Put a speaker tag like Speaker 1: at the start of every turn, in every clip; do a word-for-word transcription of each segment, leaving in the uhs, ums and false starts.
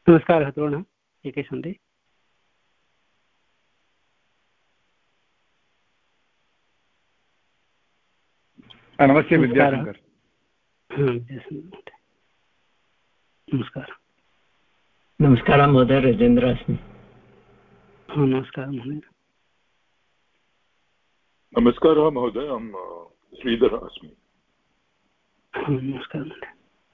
Speaker 1: नमस्कारः द्रोणः, एके सन्ति।
Speaker 2: नमस्ते विद्याशङ्कर।
Speaker 1: नमस्कारः।
Speaker 3: नमस्कारः महोदय, राजेन्द्र अस्मि।
Speaker 1: नमस्कारः महोदय।
Speaker 4: नमस्कारः महोदय, अहं श्रीधरः अस्मि।
Speaker 1: नमस्कारः महोदय।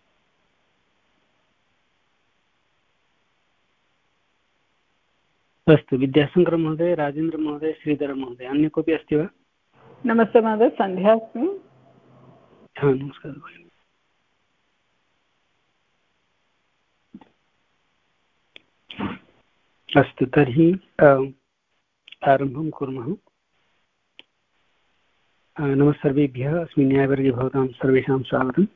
Speaker 1: अस्तु, विद्याशङ्कर महोदय, राजेन्द्र महोदय, श्रीधर महोदय, अन्य कोऽपि अस्ति वा?
Speaker 5: नमस्ते महोदय, सन्ध्या अस्मि।
Speaker 1: हा, नमस्कारः। अस्तु, तर्हि आरम्भं कुर्मः। नमः सर्वेभ्यः। अस्मिन् न्यायवर्गे भवतां सर्वेषां स्वागतम्।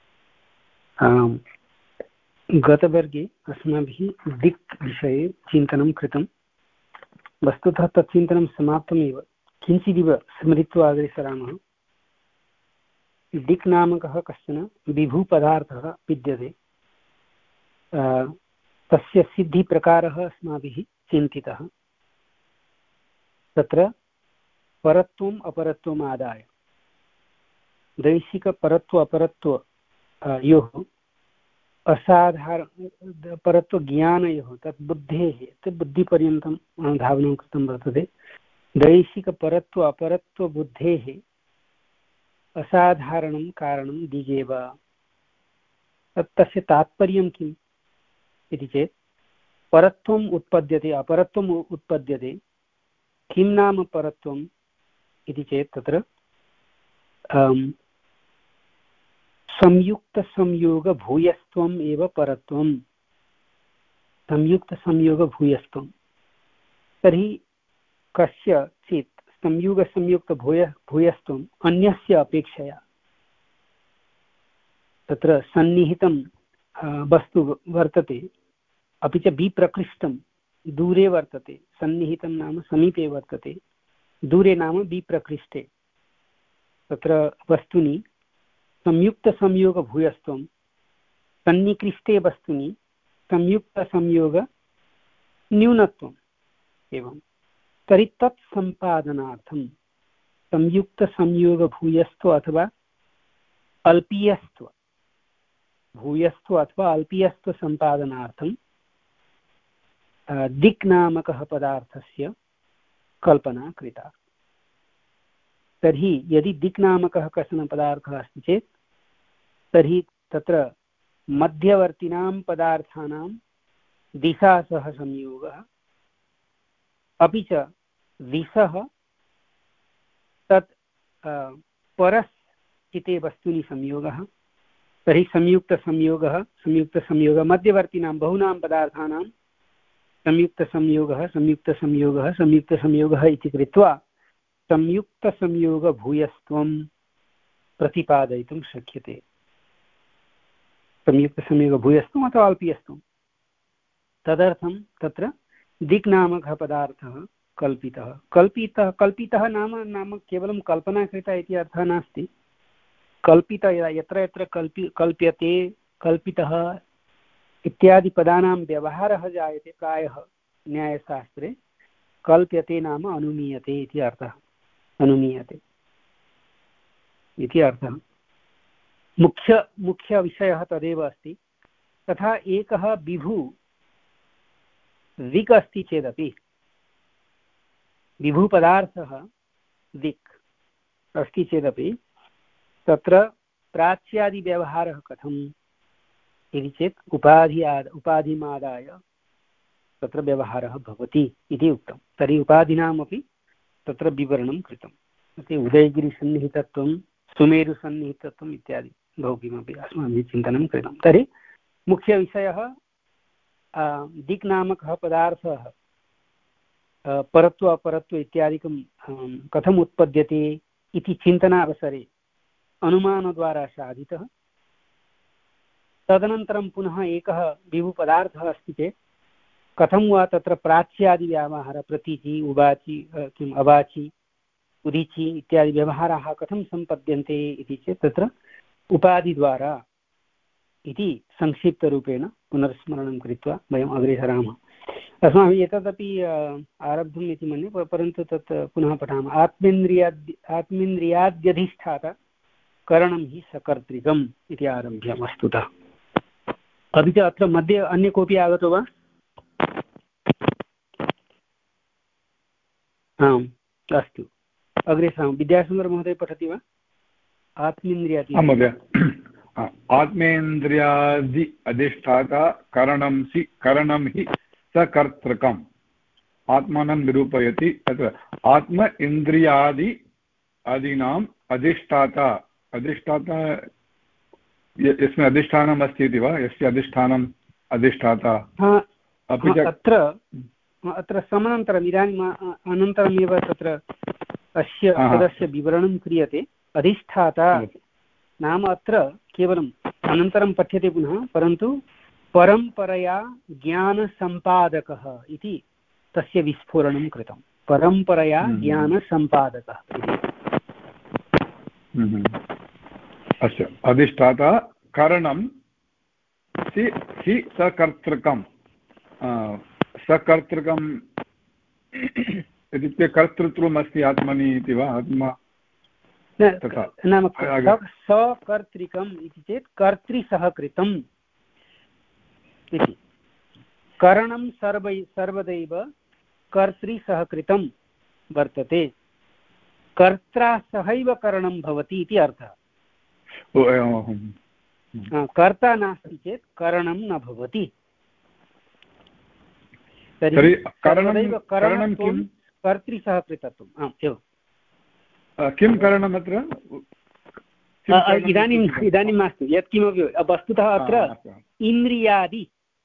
Speaker 1: गतवर्गे अस्माभिः दिक् विषये चिन्तनं कृतं। वस्तुतः तच्चिन्तनं समाप्तमेव, किञ्चिदिव स्मृत्वा अग्रे सरामः। दिक् नामकः कश्चन विभुपदार्थः विद्यते। तस्य सिद्धिप्रकारः अस्माभिः चिन्तितः। तत्र परत्वम् अपरत्वम् आदाय दैशिकपरत्व अपरत्व योः असाधारण परत्वज्ञानयोः तत् बुद्धेः तत् बुद्धिपर्यन्तं धावनं कृतं वर्तते। दैशिकपरत्व अपरत्वबुद्धेः असाधारणं कारणं दिगेव। तत् तस्य तात्पर्यं किम् इति चेत् परत्वम् उत्पद्यते, अपरत्वम् उत्पद्यते। किं नाम परत्वम् इति चेत् तत्र संयुक्तसंयोगभूयस्त्वम् एव परत्वम्। संयुक्तसंयोगभूयस्त्वं तर्हि कस्यचित् संयुगसंयुक्तभूय भूयस्त्वम् अन्यस्य अपेक्षया तत्र सन्निहितं वस्तु वर्तते, अपि च विप्रकृष्टं दूरे वर्तते। सन्निहितं नाम समीपे वर्तते, दूरे नाम विप्रकृष्टे। तत्र वस्तुनि संयुक्तसंयोगभूयस्त्वं, सन्निकृष्टे वस्तुनि संयुक्तसंयोगन्यूनत्वम् एवं। तर्हि तत् सम्पादनार्थं संयुक्तसंयोगभूयस्त्व अथवा अल्पीयस्त्व भूयस्त्व अथवा अल्पीयस्त्व सम्पादनार्थं दिक् नामकः पदार्थस्य कल्पना कृता। तर्हि यदि दिक् नामकः कश्चन पदार्थः अस्ति चेत् तर्हि तत्र मध्यवर्तिनां पदार्थानां दिशा सह संयोगः, अपि च दिशः तत् परस्थिते वस्तुनि संयोगः। तर्हि संयुक्तसंयोगः संयुक्तसंयोगः मध्यवर्तिनां बहूनां पदार्थानां संयुक्तसंयोगः संयुक्तसंयोगः संयुक्तसंयोगः इति कृत्वा संयुक्तसंयोगभूयस्त्वं प्रतिपादयितुं शक्यते। संयुक्तसंयोगभूयस्त्वम् अथवा अल्पीयस्त्वं, तदर्थं तत्र दिक् नामकः पदार्थः कल्पितः। कल्पितः कल्पितः नाम नाम केवलं कल्पना कृता इति अर्थः नास्ति। कल्पित यत्र यत्र कल्पि कल्प्यते, कल्पितः इत्यादि पदानां व्यवहारः जायते प्रायः न्यायशास्त्रे। कल्प्यते नाम अनुमीयते इति अर्थः, अनुमीयते इति अर्थः। मुख्य मुख्यविषयः तदेव अस्ति। तथा एकः विभु दिक् अस्ति चेदपि, विभुपदार्थः दिक् अस्ति चेदपि तत्र प्राच्यादिव्यवहारः कथम् इति चेत् उपाधि आद उपाधिमादाय तत्र व्यवहारः भवति इति उक्तं। तर्हि उपाधिनामपि तत्र विवरणं कृतम्। इति उदयगिरिसन्निहितत्वं, सुमेरुसन्निहितत्वम् इत्यादि बहु किमपि अस्माभिः चिन्तनं कृतं। तर्हि मुख्यविषयः दिक् नामकः पदार्थः परत्व अपरत्व इत्यादिकं कथम् उत्पद्यते इति चिन्तनावसरे अनुमानद्वारा साधितः। तदनन्तरं पुनः एकः विभुपदार्थः अस्ति चेत् कथं वा तत्र प्राच्यादिव्यवहारः, प्रतीचि उवाचि किम् अवाचि उदीचि इत्यादि व्यवहाराः कथं सम्पद्यन्ते इति चेत् तत्र उपाधिद्वारा इति संक्षिप्तरूपेण पुनर्स्मरणं कृत्वा वयम् अग्रे सरामः। अस्माभिः एतदपि आरब्धम् इति मन्ये, परन्तु तत् पुनः पठामः। आत्मेन्द्रियाद् आत्मेन्द्रियाद्यधिष्ठाता करणं हि सकर्तृकम् इति आरभ्य वस्तुतः। अपि च अत्र मध्ये अन्य कोऽपि आगतो वा? आम्, अस्तु, अग्रे सरामः। विद्यासुन्दरमहोदय पठति वा? आत्मेन्द्रियादि
Speaker 2: आत्मेन्द्रियादि अधिष्ठाता करणं सि करणं हि सकर्तृकम् आत्मानं निरूपयति। तत्र आत्म इन्द्रियादि आदीनाम् अधिष्ठाता अधिष्ठाता यस्मिन् अधिष्ठानम् अस्ति इति वा, यस्य अधिष्ठानम् अधिष्ठाता। अपि च
Speaker 1: अत्र अत्र समानन्तरम् इदानीम् अनन्तरमेव तत्र अस्य पदस्य विवरणं क्रियते। अधिष्ठाता नाम अत्र केवलम् अनन्तरं पठ्यते पुनः, परन्तु परम्परया ज्ञानसम्पादकः इति तस्य विस्फोरणं कृतं। परम्परया ज्ञानसम्पादकः
Speaker 2: अस्य अधिष्ठाता करणं सि हि सकर्तृकं सकर्तृकम् इत्युक्ते कर्तृत्वम् अस्ति आत्मनि इति वा? आत्मा
Speaker 1: नाम सकर्तृकम् इति चेत् कर्तृसहकृतम् इति। करणं सर्वै सर्वदैव कर्तृसहकृतं वर्तते, कर्त्रा सहैव करणं भवति इति अर्थः। कर्ता नास्ति चेत् करणं न भवति। तर्हि सर्वदैव करणत्वं कर्तृसहकृतत्वम्। आम्, एवं।
Speaker 2: किं करणम् अत्र?
Speaker 1: इदानीम् इदानीं मास्तु, यत्किमपि वस्तुतः अत्र इन्द्रियादि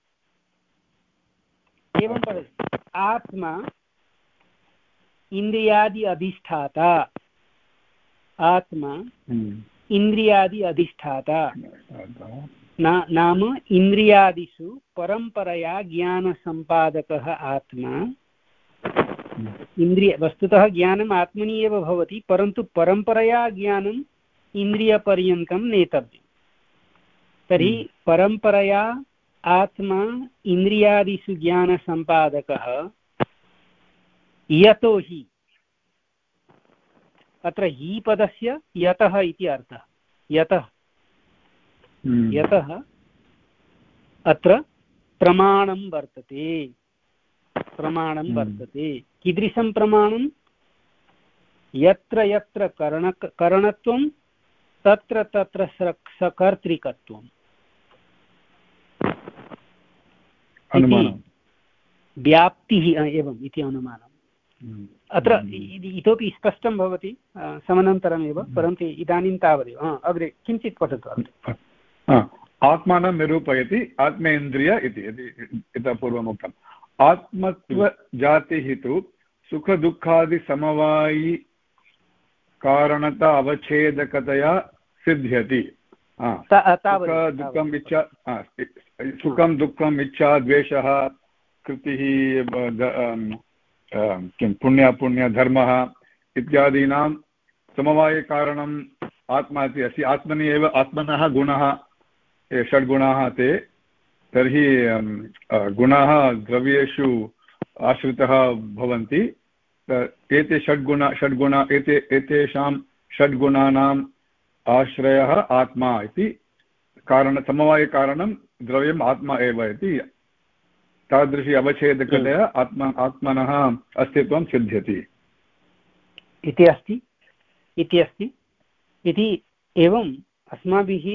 Speaker 1: एवं वदति। आत्मा इन्द्रियादि अधिष्ठाता, आत्मा इन्द्रियादि अधिष्ठाता नाम इन्द्रियादिषु परम्परया ज्ञानसम्पादकः आत्मा। इन्द्रिय वस्तुतः ज्ञानम् आत्मनि एव भवति, परन्तु परम्परया ज्ञानम् इन्द्रियपर्यन्तं नेतव्यं। तर्हि परम्परया आत्मा इन्द्रियादिषु ज्ञानसम्पादकः। यतो हि, अत्र हि पदस्य यतः इति अर्थः। यतः यतः अत्र प्रमाणं वर्तते, प्रमाणं वर्तते। कीदृशं प्रमाणं? यत्र यत्र करण करणत्वं तत्र तत्र सकर्तृकत्वम् इति व्याप्तिः एवम् इति अनुमानम्। अत्र इतोपि स्पष्टं भवति समनन्तरमेव, परन्तु इदानीं तावदेव। अग्रे किञ्चित् पठतु।
Speaker 2: आत्मानं निरूपयति आत्मेन्द्रिय इति इतः पूर्वम् उक्तम्। आत्मत्वजातिः तु सुखदुःखादिसमवायि कारणता अवच्छेदकतया सिद्ध्यति। दुःखम् इच्छा सुखं दुःखम् इच्छा द्वेषः कृतिः किं पुण्यपुण्यधर्मः इत्यादीनां समवायकारणम् आत्मा इति अस्ति। आत्मनि एव आत्मनः गुणः ये षड्गुणाः ते। तर्हि गुणाः द्रव्येषु आश्रितः भवन्ति। एते षड्गुण षड्गुण एते एतेषां षड्गुणानाम् आश्रयः आत्मा इति कारण समवायकारणं द्रव्यम् आत्मा एव इति तादृशी अवच्छेदकतया आत्मा आत्मनः अस्तित्वं सिद्ध्यति
Speaker 1: इति अस्ति इति अस्ति इति एवम् अस्माभिः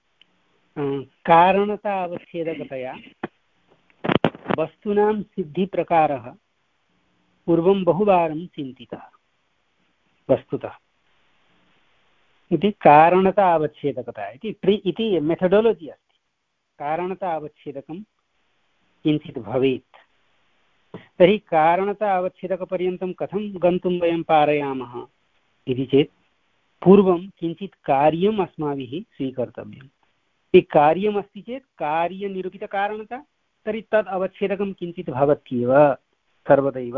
Speaker 1: कारणता अवच्छेदकतया वस्तूनां सिद्धिप्रकारः पूर्वं बहुवारं चिन्तितः वस्तुतः। इति कारणता अवच्छेदकता इति प्रि इति मेथडोलजि अस्ति। कारणता अवच्छेदकं किञ्चित् भवेत्। तर्हि कारणता अवच्छेदकपर्यन्तं कथं गन्तुं वयं पारयामः इति चेत् पूर्वं किञ्चित् कार्यम् अस्माभिः स्वीकर्तव्यम्। यदि कार्यमस्ति चेत् कार्यनिरूपितकारणता, तर्हि तद् अवच्छेदकं किञ्चित् भवत्येव सर्वदैव।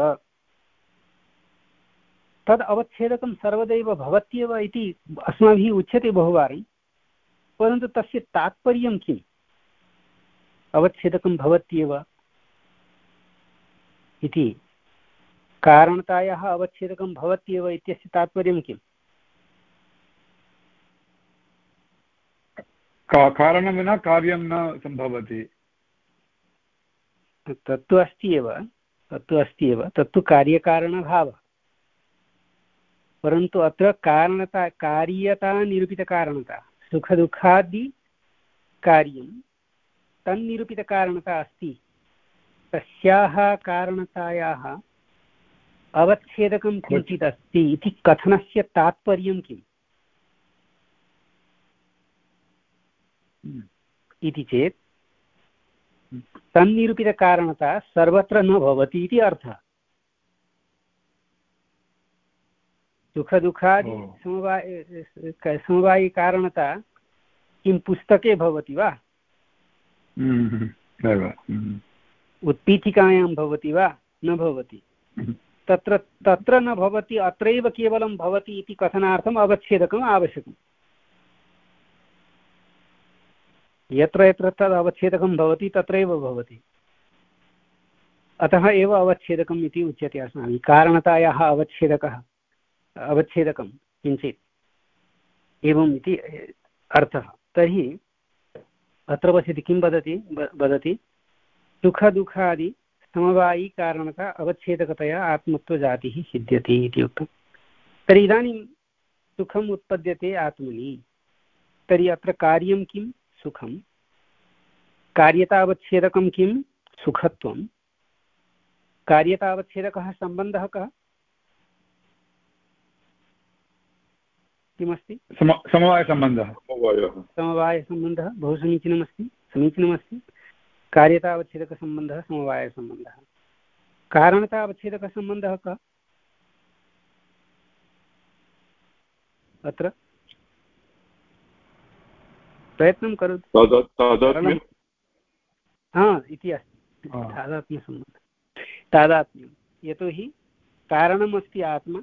Speaker 1: तद् अवच्छेदकं सर्वदैव भवत्येव इति अस्माभिः उच्यते बहुवारं, परन्तु तस्य तात्पर्यं किम्? अवच्छेदकं भवत्येव इति कारणतायाः अवच्छेदकं भवत्येव इत्यस्य तात्पर्यं किम्?
Speaker 2: कारणं विना कार्यं न सम्भवति।
Speaker 1: तत्तु अस्ति एव तत्तु अस्ति एव तत्तु कार्यकारणभावः, परन्तु अत्र कारणता कार्यता निरूपितकारणता सुखदुःखादि कार्यं तन्निरूपितकारणता अस्ति, तस्याः कारणतायाः अवच्छेदकं किञ्चित् अस्ति इति कथनस्य तात्पर्यं किम् इति चेत् तन्निरूपितकारणता सर्वत्र न भवति इति अर्थः। सुखदुःखादि समवाय समवायिकारणता किं पुस्तके भवति वा, उत्पीठिकायां भवति वा, न भवति। तत्र तत्र न भवति, अत्रैव केवलं भवति इति कथनार्थम् अवच्छेदकम् आवश्यकम्। यत्र यत्र तद् अवच्छेदकं भवति तत्रैव भवति, अतः एव अवच्छेदकम् इति उच्यते अस्माभिः। कारणतायाः अवच्छेदकः अवच्छेदकं किञ्चित् एवम् इति अर्थः। तर्हि अत्र पश्यति किं वदति वदति सुखदुःखादि समवायिकारणता अवच्छेदकतया आत्मत्वजातिः सिद्ध्यति इति उक्तं। तर्हि इदानीं सुखम् उत्पद्यते आत्मनि, तर्हि अत्र कार्यं किं? सुखं। कार्यतावच्छेदकं किं? सुखत्वं। कार्यतावच्छेदकः सम्बन्धः कः? किमस्ति?
Speaker 2: समवायसम्बन्धः।
Speaker 1: समवायसम्बन्धः बहु समीचीनमस्ति समीचीनमस्ति कार्यतावच्छेदकसम्बन्धः समवायसम्बन्धः। कारणतावच्छेदकसम्बन्धः कः अत्र? प्रयत्नं करोतु। हा इति अस्ति तादात्म्यसम्बन्धः। तादात्म्यं यतोहि कारणमस्ति आत्मा,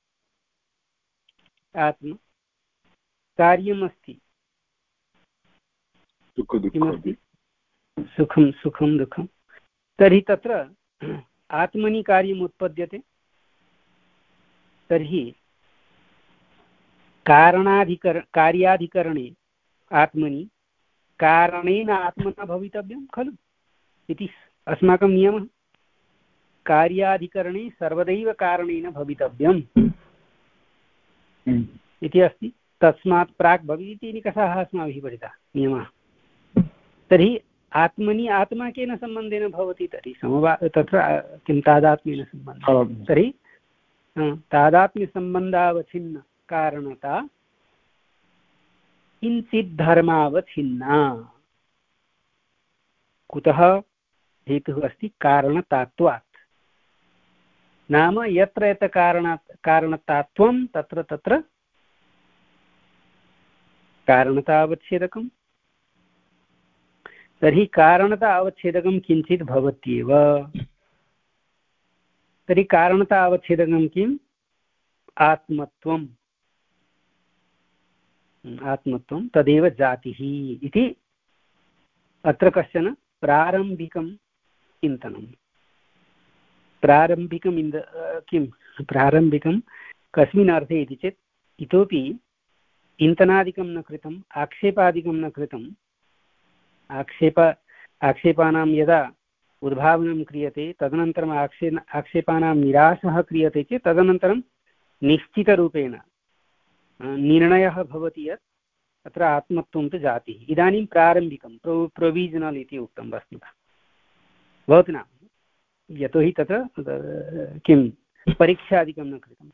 Speaker 1: आत्मा कार्यमस्ति किमस्ति? सुखं सुखं दुःखं। तर्हि तत्र आत्मनि कार्यम् उत्पद्यते, तर्हि कारणाधिकर कार्याधिकरणे आत्मनि कारणेन आत्मना भवितव्यं खलु इति अस्माकं नियमः। कार्याधिकरणे सर्वदैव कारणेन भवितव्यम् इति अस्ति। तस्मात् प्राक् भविति निकषाः अस्माभिः पठिताः नियमाः। तर्हि आत्मनि आत्मा केन सम्बन्धेन भवति? तर्हि समवा तत्र किं तादात्म्येन सम्बन्धः। तर्हि तादात्म्यसम्बन्धावच्छिन्न कारणता किञ्चित् धर्मावच्छिन्ना। कुतः? हेतुः अस्ति कारणतात्वात्। नाम यत्र यत्र कारणात् कारणतात्वं तत्र तत्र कारणता अवच्छेदकं। तर्हि कारणता अवच्छेदकं किञ्चित् भवत्येव। तर्हि कारणता अवच्छेदकं किम्? आत्मत्वम्। आत्मत्वं तदेव जातिः इति अत्र कश्चन प्रारम्भिकं चिन्तनं। प्रारम्भिकम् इन्द किं प्रारम्भिकं कस्मिन् अर्थे इति चेत् इतोपि चिन्तनादिकं न कृतम्, आक्षेपादिकं न कृतम्। आक्षेप आक्षेपानां यदा उद्भावनं क्रियते तदनन्तरम् आक्षे आक्षेपानां निरासः क्रियते चेत् तदनन्तरं निश्चितरूपेण निर्णयः भवति यत् अत्र आत्मत्वं तु जातिः। इदानीं प्रारम्भिकं प्रो प्रोविजनल् इति उक्तं वस्तुतः भवतु न, यतोहि तत्र किं परीक्षादिकं न कृतम्।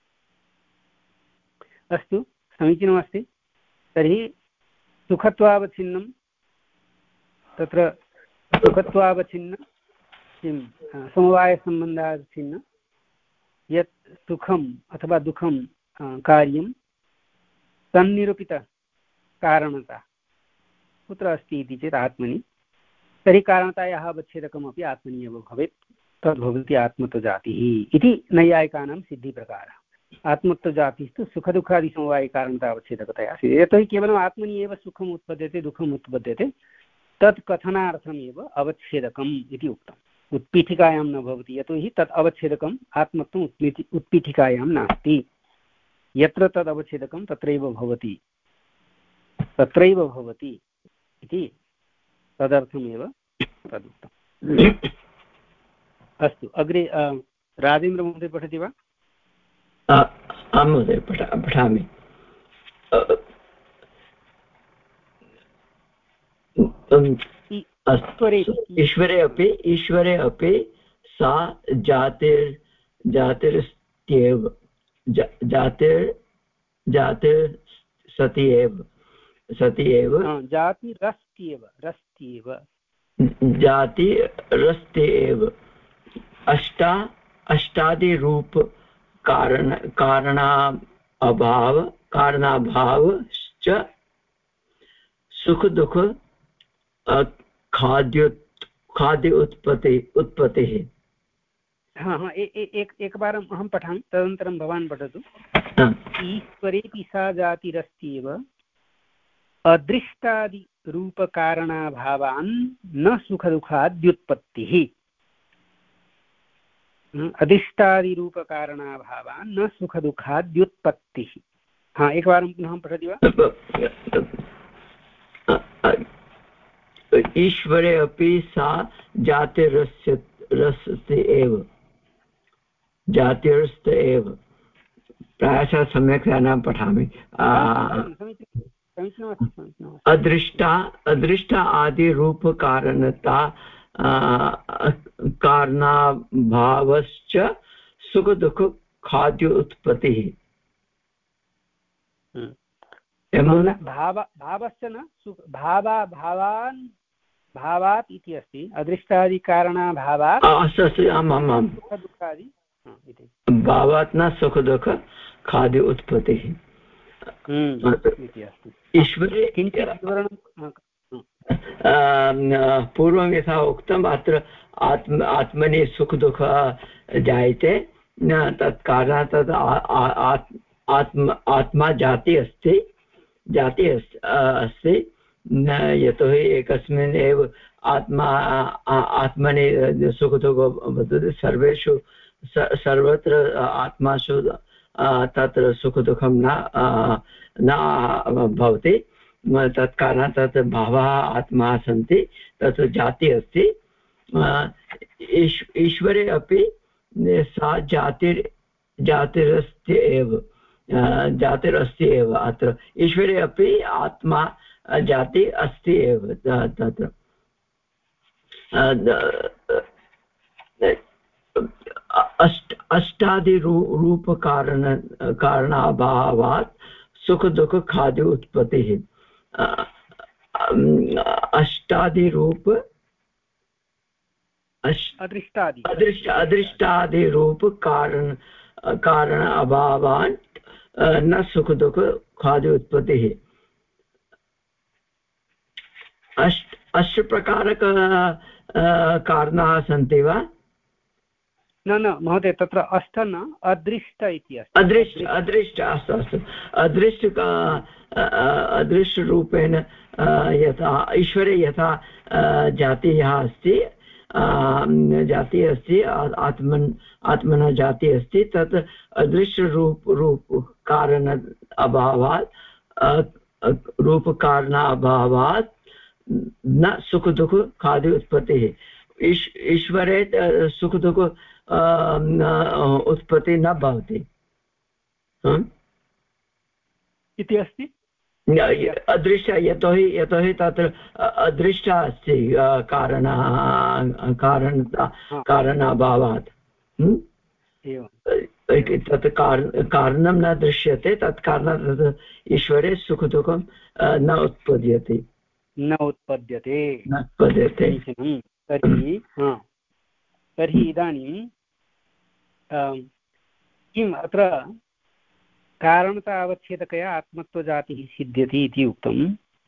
Speaker 1: अस्तु समीचीनमस्ति। तर्हि सुखत्वावच्छिन्नं तत्र सुखत्वावच्छिन्न किं समवायसम्बन्धावच्छिन्न यत् सुखम् अथवा दुःखं कार्यं तन्निरूपितकारणता कुत्र अस्ति इति चेत् आत्मनि। तर्हि कारणतायाः अवच्छेदकमपि आत्मनि एव भवेत्, तद्भवति आत्मत्वजातिः इति नैयायिकानां सिद्धिप्रकारः। आत्मत्वजातिस्तु सुखदुःखादिसमवायिकारणता अवच्छेदकतया अस्ति। यतोहि केवलम् आत्मनि एव सुखम् उत्पद्यते दुःखम् उत्पद्यते, तत् कथनार्थमेव अवच्छेदकम् इति उक्तम्। उत्पीठिकायां न भवति यतोहि तत् अवच्छेदकम् आत्मत्वम् उत्पीठि उत्पीठिकायां नास्ति। यत्र तद् अवच्छेदकं तत्रैव भवति तत्रैव भवति इति तदर्थमेव तदुक्तम्। अस्तु, अग्रे राजेन्द्रमहोदय पठति वा?
Speaker 3: आं महोदय, पठामि। ईश्वरे अपि ईश्वरे अपि सा जातिर् जातिरस्त्येव जातिर् जातिर् सति एव सति एव
Speaker 1: जातिरस्त्येव रस्त्येव
Speaker 3: जातिरस्ति एव अष्टा अष्टादिरूप कारण कारणा अभाव कारणाभावश्च सुख दुख खाद्य खाद्य उत्पत्ति उत्पत्तिः।
Speaker 1: हाँ हाँ एक एकवारम् अहं पठामि, तदनन्तरं भवान् पठतु। ईश्वरेऽपि सा जातिरस्त्येव अदृष्टादिरूपकारणाभावान् न सुखदुःखाद्युत्पत्तिः। अदृष्टादिरूपकारणाभावान् न सुखदुःखाद्युत्पत्तिः। हाँ, एकवारं पुनः पठति वा?
Speaker 3: ईश्वरे अपि सा जातिरस्य रस्ति एव जातिरस्त एव। प्रायशः सम्यक् न पठामि। अदृष्टा अदृष्टा आदिरूपकारणता कारणाभावश्च सुखदुःख खाद्य उत्पत्तिः।
Speaker 1: भावश्च न भावा भावान् भावात् इति अस्ति। अदृष्टादिकारणाभावात्
Speaker 3: अस्तु अस्तु आम् आम् आम्
Speaker 1: सुखदुःखादि
Speaker 3: भावात् न सुखदुःख खाद्य उत्पत्तिः
Speaker 1: इति अस्ति।
Speaker 3: ईश्वरे
Speaker 1: किञ्चित् विवरणं
Speaker 3: पूर्वं यथा उक्तम् अत्र आत्म आत्मनि सुखदुःख जायते न तत् कारणात् तद् आत्म आत्मा जाति अस्ति जाति अस्ति यतोहि एकस्मिन् एव आत्मा आत्मनि सुखदुःख वर्तते। सर्वेषु सर्वत्र आत्मासु तत्र सुखदुःखं न न भवति। तत् कारणात् तत् बहवः आत्मा सन्ति, तत् जाति अस्ति। ईश्वरे अपि सा जातिर् जातिरस्ति एव जातिरस्ति एव। अत्र ईश्वरे अपि आत्मा जाति अस्ति एव। तत्र अष्ट अष्टादिरूपकारण कारणाभावात् सुखदुःख खाद्य उत्पत्तिः। अष्टादिरूप
Speaker 1: अदृष्टादि
Speaker 3: अदृष्ट अदृष्टादिरूप कारण कारण अभावान् न सुखदुःख खाद्य उत्पत्तिः। अष्ट अष्टप्रकारक कारणाः सन्ति वा?
Speaker 1: न न महोदय, तत्र अष्ट न अदृष्ट इति अस्ति।
Speaker 3: अदृष्ट अदृष्ट अस्तु अस्तु अदृष्ट अदृष्टरूपेण यथा ईश्वरे यथा जातिः अस्ति जातिः अस्ति आत्मन् आत्मनः जातिः अस्ति, तत् अदृष्टरूप रूप कारण अभावात् रूपकारण अभावात् न सुखदुःख खाद्य उत्पत्तिः। ईश्वरे सुखदुःख उत्पत्ति न भवति
Speaker 1: इति अस्ति।
Speaker 3: अदृष्ट यतोहि यतोहि तत्र अदृष्ट अस्ति कारण कारण कारणाभावात् तत् कारणं न दृश्यते। तत् कारणात् तत् ईश्वरे सुखदुःखं न उत्पद्यते
Speaker 1: न उत्पद्यते
Speaker 3: न उत्पद्यते।
Speaker 1: तर्हि तर्हि इदानीं किम् अत्र कारणता अवच्छेदकया आत्मत्वजातिः सिद्ध्यति इति उक्तम्।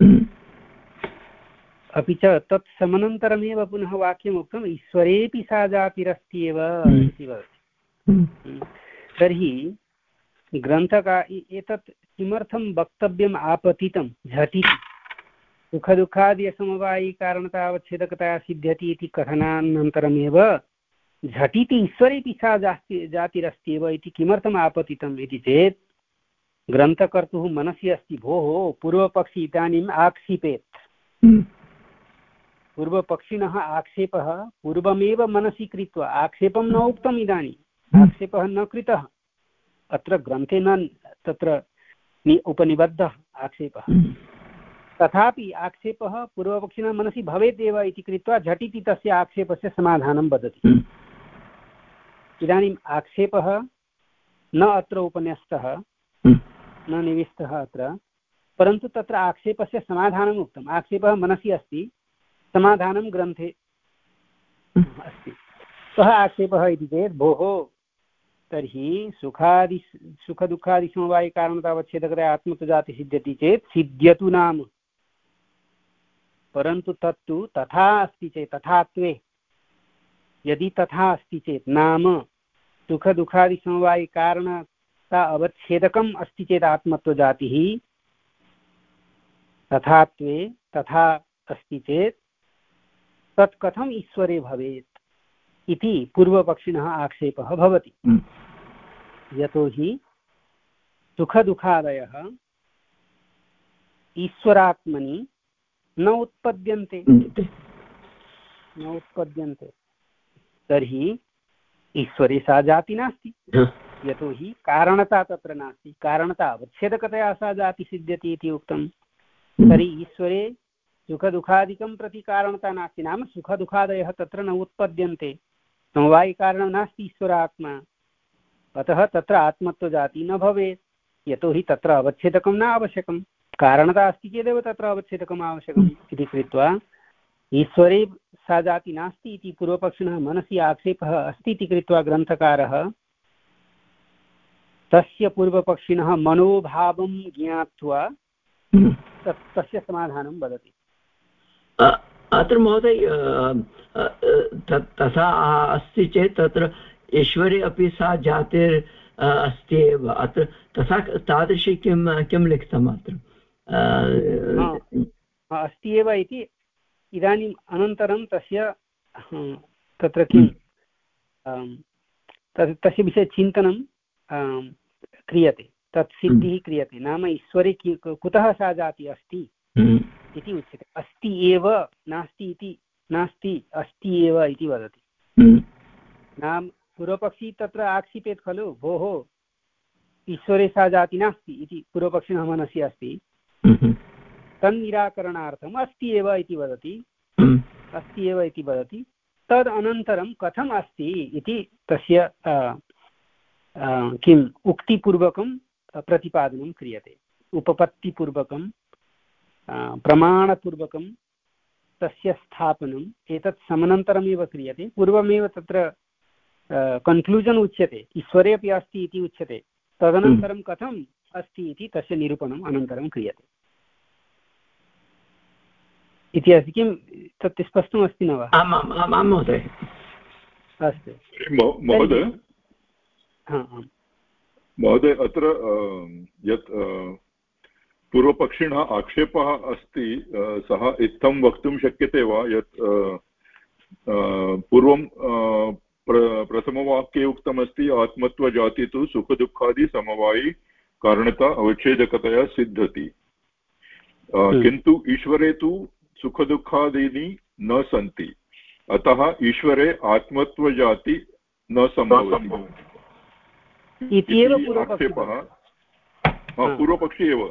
Speaker 1: अपि च तत् समनन्तरमेव पुनः वाक्यम् उक्तम् ईश्वरेऽपि सा जातिरस्त्येव इति वदति। तर्हि ग्रन्थका एतत् किमर्थं वक्तव्यम् आपतितं झटिति सुखदुःखादिसमवायिकारणतावच्छेदकतया सिद्ध्यति इति कथनानन्तरमेव झटिति ईश्वरेऽपि सा जाति जातिरस्त्येव इति किमर्थम् आपतितम् इति चेत् ग्रन्थकर्तुः मनसि अस्ति भोः पूर्वपक्षी इदानीम् आक्षिपेत्। पूर्वपक्षिणः आक्षेपः पूर्वमेव मनसि कृत्वा आक्षेपं न उक्तम्, इदानीम् आक्षेपः न कृतः, अत्र ग्रन्थे न तत्र उपनिबद्धः आक्षेपः, तथापि आक्षेपः पूर्वपक्षिणः मनसि भवेदेव इति कृत्वा झटिति तस्य आक्षेपस्य समाधानं वदति। इदानीम् आक्षेपः न अत्र उपन्यस्तः, न निविष्टः अत्र, परन्तु तत्र आक्षेपस्य समाधानम् उक्तम्। आक्षेपः मनसि अस्ति, समाधानं ग्रन्थे अस्ति। कः आक्षेपः इति चेत् भोः तर्हि सुखादि सुखदुःखादिसमवायिकारणतावच्छेदकतया आत्मत्वजाति सिद्ध्यति चेत् सिद्ध्यतु नाम, परन्तु तत्तु तथा अस्ति चेत् तथात्वे यदि तथा अस्ति चेत् नाम सुखदुःखादिसमवायिकारणता अवच्छेदकम् अस्ति चेत् आत्मत्वजातिः तथात्वे तथा अस्ति चेत् तत् कथम् ईश्वरे भवेत् इति पूर्वपक्षिणः आक्षेपः भवति। यतोहि सुखदुःखादयः ईश्वरात्मनि न उत्पद्यन्ते न उत्पद्यन्ते तर्हि ईश्वरे सा जाति नास्ति, यतोहि कारणता तत्र नास्ति। कारणता अवच्छेदकतया सा जाति सिद्ध्यति इति उक्तं। तर्हि ईश्वरे सुखदुःखादिकं प्रति कारणता नास्ति, नाम सुखदुःखादयः तत्र न उत्पद्यन्ते, समवायिकारणं नास्ति ईश्वरात्मा, अतः तत्र आत्मत्वजाति न भवेत्, यतोहि तत्र अवच्छेदकं न आवश्यकं। कारणता अस्ति चेदेव तत्र अवच्छेदकम् आवश्यकम् इति कृत्वा ईश्वरे सा जाति नास्ति इति पूर्वपक्षिणः मनसि आक्षेपः अस्ति इति कृत्वा ग्रन्थकारः तस्य पूर्वपक्षिणः मनोभावं ज्ञात्वा तस्य समाधानं वदति।
Speaker 3: अत्र महोदय तथा अस्ति चेत् तत्र ईश्वरे अपि सा जातिर् अस्ति एव, अत्र तथा तादृशी किं किं लिखितम् अत्र
Speaker 1: अस्ति एव इति। इदानीम् अनन्तरं तस्य तत्र किं तस्य विषये चिन्तनं क्रियते, तत् सिद्धिः क्रियते, नाम ईश्वरे कुतः सा जाति अस्ति इति उच्यते। अस्ति एव नास्ति इति नास्ति, अस्ति एव इति वदति। नाम पूर्वपक्षी तत्र आक्षिपेत् खलु भोः ईश्वरे सा जाति नास्ति इति पूर्वपक्षिणः मनसि अस्ति, तन्निराकरणार्थम् अस्ति एव इति वदति, अस्ति एव इति वदति। तद् अनन्तरं कथम् अस्ति इति तस्य किम् उक्तिपूर्वकं प्रतिपादनं क्रियते, उपपत्तिपूर्वकं प्रमाणपूर्वकं तस्य स्थापनम् एतत् समनन्तरमेव क्रियते। पूर्वमेव तत्र कन्क्लूजन् उच्यते, ईश्वरे अपि अस्ति इति उच्यते, तदनन्तरं कथम् अस्ति इति तस्य निरूपणम् अनन्तरं क्रियते इति अस्ति। किं तत् स्पष्टमस्ति न वा?
Speaker 3: आमाम् आमां महोदय।
Speaker 1: अस्तु
Speaker 4: महोदय महोदय अत्र यत् पूर्वपक्षिणः आक्षेपः अस्ति सः इत्थं वक्तुं शक्यते वा यत् पूर्वं प्रथमवाक्ये उक्तमस्ति आत्मत्वजाति तु सुखदुःखादि समवायि कारणता अवच्छेदकतया सिद्ध्यति, किन्तु ईश्वरे तु सुखदुःखादीनि न सन्ति, अतः ईश्वरे आत्मत्वजाति न सम्भवति
Speaker 1: इति
Speaker 4: आक्षेपः पूर्वपक्षी एव।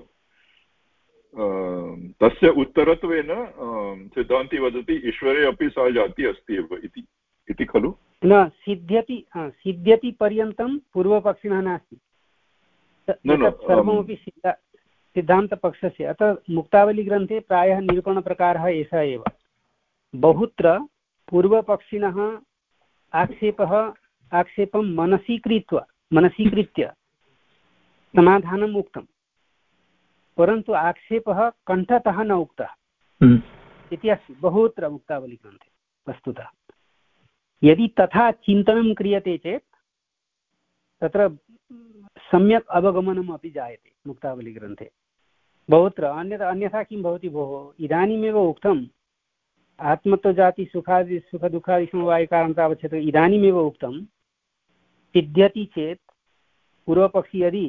Speaker 4: तस्य उत्तरत्वेन सिद्धान्ती वदति ईश्वरे अपि सा जाति अस्ति एव इति इति खलु?
Speaker 1: न सिद्ध्यति, सिद्ध्यति पर्यन्तं पूर्वपक्षिणः नास्ति, सर्वमपि सिद्ध सिद्धान्तपक्षस्य। अतः मुक्तावलीग्रन्थे प्रायः निरूपणप्रकारः एषः एव। बहुत्र पूर्वपक्षिणः आक्षेपः आक्षेपं मनसि कृत्वा मनसीकृत्य समाधानम् उक्तं, परन्तु आक्षेपः कण्ठतः न उक्तः इति अस्ति बहुत्र मुक्तावलीग्रन्थे। वस्तुतः यदि तथा चिन्तनं क्रियते चेत् तत्र सम्यक् अवगमनम् अपि जायते मुक्तावलीग्रन्थे। बहुत्र अन्यथा अन्यथा किं भवति भोः इदानीमेव उक्तम् आत्मत्वजाति सुखादि सुखदुःखादि समवायकारणतावच्छेद इदानीमेव उक्तं सिद्ध्यति चेत् पूर्वपक्षी यदि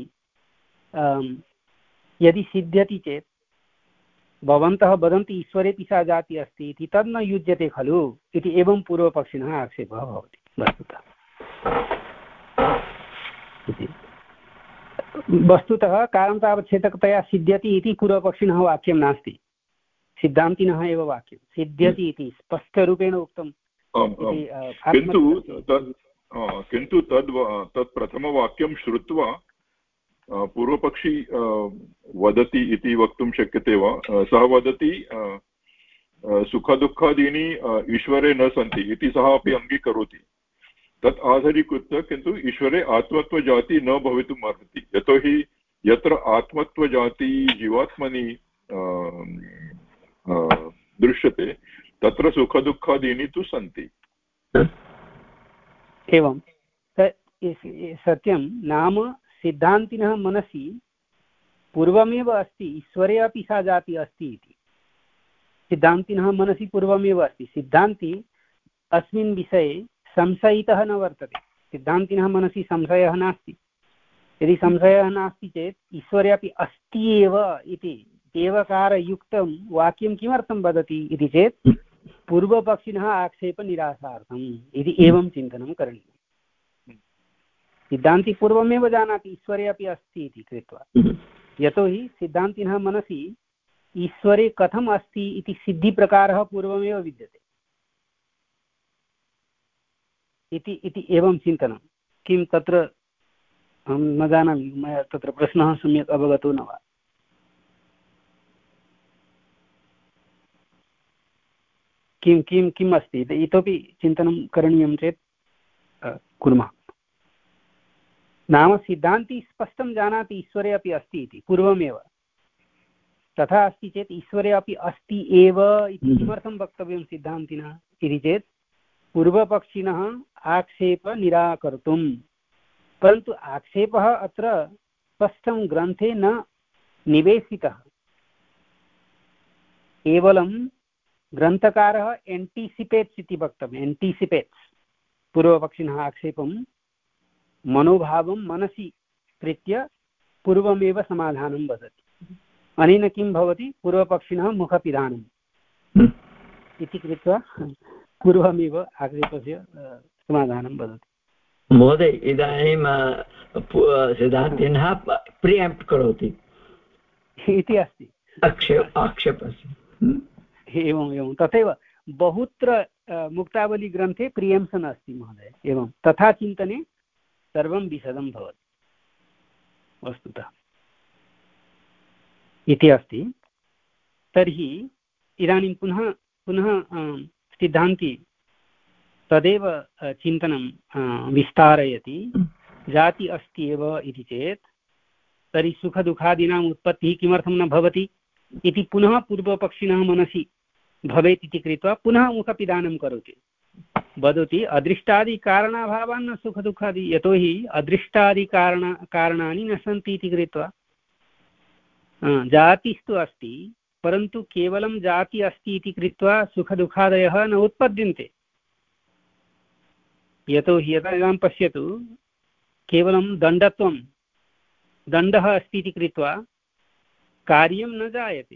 Speaker 1: यदि सिद्ध्यति चेत् भवन्तः वदन्ति ईश्वरेऽपि सा जाति अस्ति इति तद् न युज्यते खलु इति एवं पूर्वपक्षिणः आक्षेपः भवति वस्तुतः वस्तुतः कारणतावच्छेदकतया सिद्ध्यति इति पूर्वपक्षिणः वाक्यं नास्ति सिद्धान्तिनः एव वाक्यं सिद्ध्यति इति स्पष्टरूपेण उक्तं
Speaker 4: किन्तु तद् किन्तु तद् तत् प्रथमवाक्यं श्रुत्वा पूर्वपक्षी वदति इति वक्तुं शक्यते वा सः वदति सुखदुःखादीनि ईश्वरे न सन्ति इति सः अपि अङ्गीकरोति तत् आधारीकृत्य किन्तु ईश्वरे आत्मत्वजाति न भवितुम् अर्हति यतोहि यत्र आत्मत्वजाति जीवात्मनि दृश्यते तत्र सुखदुःखादीनि तु सन्ति
Speaker 1: एवं सत्यं नाम सिद्धान्तिनः मनसि पूर्वमेव अस्ति ईश्वरे अपि सा जाति अस्ति इति सिद्धान्तिनः मनसि पूर्वमेव अस्ति सिद्धान्ति अस्मिन् विषये संशयितः न वर्तते सिद्धान्तिनः मनसि संशयः नास्ति यदि संशयः नास्ति चेत् ईश्वरे अपि अस्ति एव इति एवकारयुक्तं वाक्यं किमर्थं वदति इति चेत् पूर्वपक्षिणः आक्षेपनिरासार्थम् इति एवं चिन्तनं करणीयम् सिद्धान्ति पूर्वमेव जानाति ईश्वरे अपि अस्ति इति कृत्वा यतोहि सिद्धान्तिनः मनसि ईश्वरे कथम् अस्ति इति सिद्धिप्रकारः पूर्वमेव विद्यते इति इति एवं चिन्तनं किं तत्र अहं न जानामि मया तत्र प्रश्नः सम्यक् अवगतो न वा किं किं किम् अस्ति इतोपि चिन्तनं करणीयं चेत् कुर्मः नाम सिद्धान्ति स्पष्टं जानाति ईश्वरे अपि अस्ति इति पूर्वमेव तथा अस्ति चेत् ईश्वरे अपि अस्ति एव इति किमर्थं वक्तव्यं सिद्धान्तिनः इति चेत् पूर्वपक्षिणः आक्षेपनिराकर्तुं परन्तु आक्षेपः अत्र स्पष्टं ग्रन्थे न निवेशितः केवलं ग्रन्थकारः एण्टिसिपेट्स् इति वक्तव्यम् एण्टिसिपेट्स् पूर्वपक्षिणः आक्षेपं मनोभावं मनसि कृत्य पूर्वमेव समाधानं वदति अनेन किं भवति पूर्वपक्षिणः मुखपिधानम् इति कृत्वा पूर्वमेव आक्षेपस्य समाधानं वदति
Speaker 3: महोदय इदानीं सिद्धान्तिनः प्रियम्प्ट् करोति
Speaker 1: इति अस्ति
Speaker 3: आक्षेप आक्षेपस्य
Speaker 1: एवम् एवं तथैव बहुत्र मुक्तावलीग्रन्थे प्रियम्सन् अस्ति महोदय एवं तथा चिन्तने सर्वं विशदं भवति वस्तुतः इति अस्ति तर्हि इदानीं पुनः पुनः सिद्धान्ति तदेव चिन्तनं विस्तारयति जाति अस्ति एव इति चेत् तर्हि सुखदुःखादीनाम् उत्पत्तिः किमर्थं न भवति इति पुनः पूर्वपक्षिणः मनसि भवेत् इति कृत्वा पुनः मुखपिधानं करोति वदति अदृष्टादिकारणाभावान् न सुखदुःखादि यतोहि अदृष्टादिकारण कारणानि न सन्ति इति कृत्वा जातिस्तु अस्ति परन्तु केवलं जाति अस्ति इति कृत्वा सुखदुःखादयः न उत्पद्यन्ते यतोहि यदा इदानीं पश्यतु केवलं दण्डत्वं दण्डः अस्ति इति कृत्वा कार्यं न जायते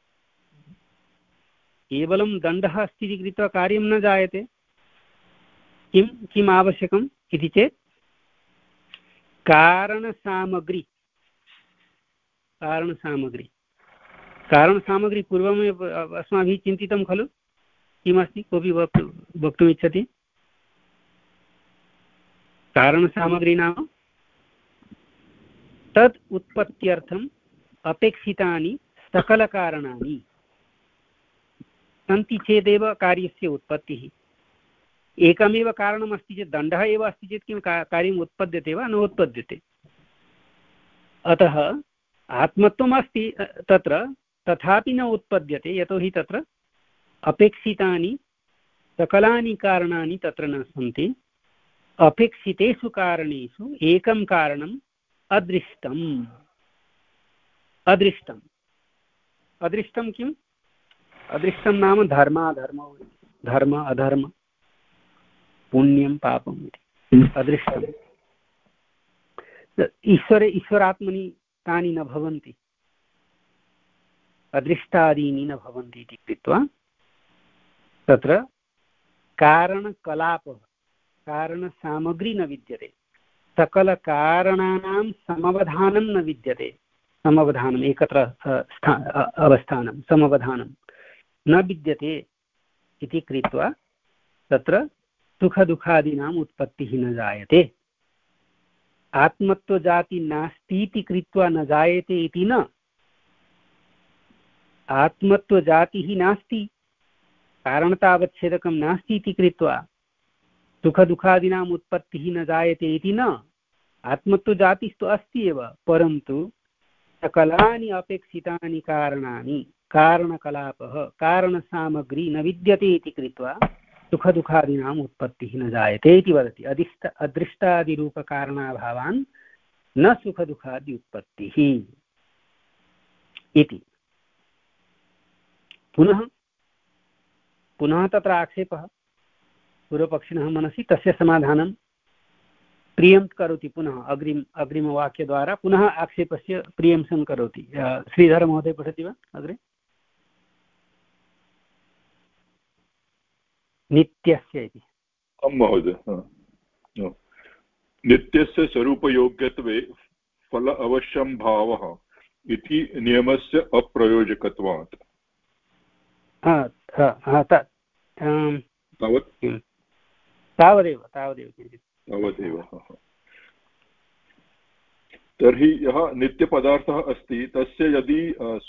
Speaker 1: केवलं दण्डः अस्ति इति कृत्वा कार्यं न जायते किं किम् आवश्यकम् इति चेत् कारणसामग्री कारणसामग्री कारणसामग्री पूर्वमेव अस्माभिः चिन्तितं खलु किमस्ति कोऽपि वक्तुं वक्तुमिच्छति कारणसामग्री नाम तत् उत्पत्त्यर्थम् अपेक्षितानि सकलकारणानि सन्ति चेदेव कार्यस्य उत्पत्तिः एकमेव कारणमस्ति चेत् दण्डः एव अस्ति चेत् किं कार्यम् उत्पद्यते वा न उत्पद्यते अतः आत्मत्वम् अस्ति तत्र तथापि न उत्पद्यते यतोहि तत्र अपेक्षितानि सकलानि कारणानि तत्र न सन्ति अपेक्षितेषु कारणेषु एकं कारणम् अदृष्टम् अदृष्टम् अदृष्टं किम्? अदृष्टं नाम धर्माधर्म, धर्म अधर्म, पुण्यं पापम् इति अदृष्टम्। ईश्वरे ईश्वरात्मनि तानि न भवन्ति, अदृष्टादीनि न भवन्ति इति कृत्वा तत्र कारणकलापः, कारणसामग्री न विद्यते, सकलकारणानां समवधानं न विद्यते, समवधानम् एकत्र अवस्थानं समवधानं न विद्यते इति कृत्वा तत्र सुखदुःखादीनाम् उत्पत्तिः न जायते। आत्मत्वजाति नास्ति इति कृत्वा न जायते इति न, आत्मत्वजातिः नास्ति, कारणतावच्छेदकं नास्ति इति कृत्वा सुखदुःखादीनाम् उत्पत्तिः न जायते इति न। आत्मत्वजातिस्तु अस्ति एव, परन्तु सकलानि अपेक्षितानि कारणानि, कारणकलापः, कारणसामग्री न विद्यते इति कृत्वा सुखदुःखादीनाम् उत्पत्तिः न जायते इति वदति। अदिष्ट अदृष्टादिरूपकारणाभावान् न सुखदुःखादि उत्पत्तिः इति। पुनः पुनः तत्र आक्षेपः पूर्वपक्षिणः मनसि, तस्य समाधानं प्रियम्प्ट् करोति, पुनः अग्रिम अग्रिमवाक्यद्वारा पुनः आक्षेपस्य प्रियंशं करोति। श्रीधरमहोदय पठति वा अग्रे? नित्यस्य इति।
Speaker 4: आं महोदय, नित्यस्य स्वरूपयोग्यत्वे फल अवश्यं भावः इति नियमस्य अप्रयोजकत्वात्। तावत्
Speaker 1: तावदेव तावदेव किञ्चित्
Speaker 4: तावदेव। तर्हि यः नित्यपदार्थः अस्ति तस्य यदि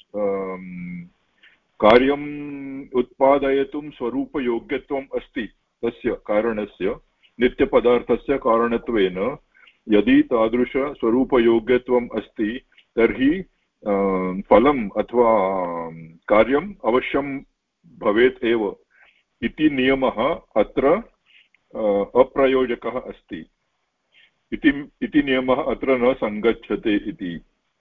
Speaker 4: कार्यम् उत्पादयितुं स्वरूपयोग्यत्वम् अस्ति, तस्य कारणस्य नित्यपदार्थस्य कारणत्वेन यदि तादृशस्वरूपयोग्यत्वम् अस्ति तर्हि फलम् अथवा कार्यम् अवश्यं भवेत् एव इति नियमः अत्र अप्रयोजकः अस्ति। इति इति नियमः अत्र न सङ्गच्छते इति।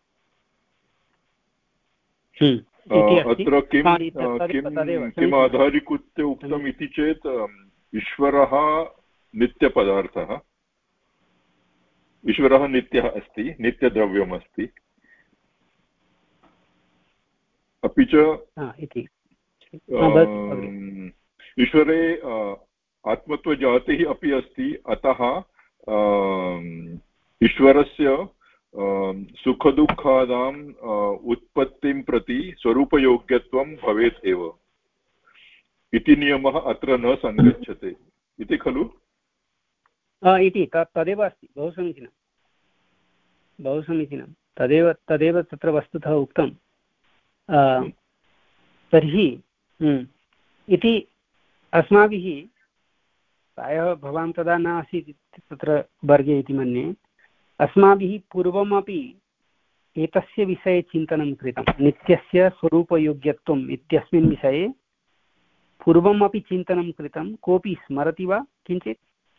Speaker 4: अत्र किं किम् आधारीकृत्य उक्तम् इति चेत् ईश्वरः नित्यपदार्थः, ईश्वरः नित्यः अस्ति, नित्यद्रव्यम् अस्ति। अपि च ईश्वरे आत्मत्वजातिः अपि अस्ति, अतः ईश्वरस्य सुखदुःखानाम् उत्पत्तिं प्रति स्वरूपयोग्यत्वं भवेत् एव इति नियमः अत्र न सङ्गच्छते इति खलु?
Speaker 1: इति तदेव अस्ति। बहु समीचीनं, बहु समीचीनं। तदेव तदेव तत्र वस्तुतः उक्तं। तर्हि इति अस्माभिः, प्रायः भवान् तदा न आसीत् तत्र वर्गे इति मन्ये, अस्माभिः पूर्वमपि एतस्य विषये चिन्तनं कृतं, नित्यस्य स्वरूपयोग्यत्वम् इत्यस्मिन् विषये पूर्वमपि चिन्तनं कृतं। कोऽपि स्मरति वा किञ्चित्?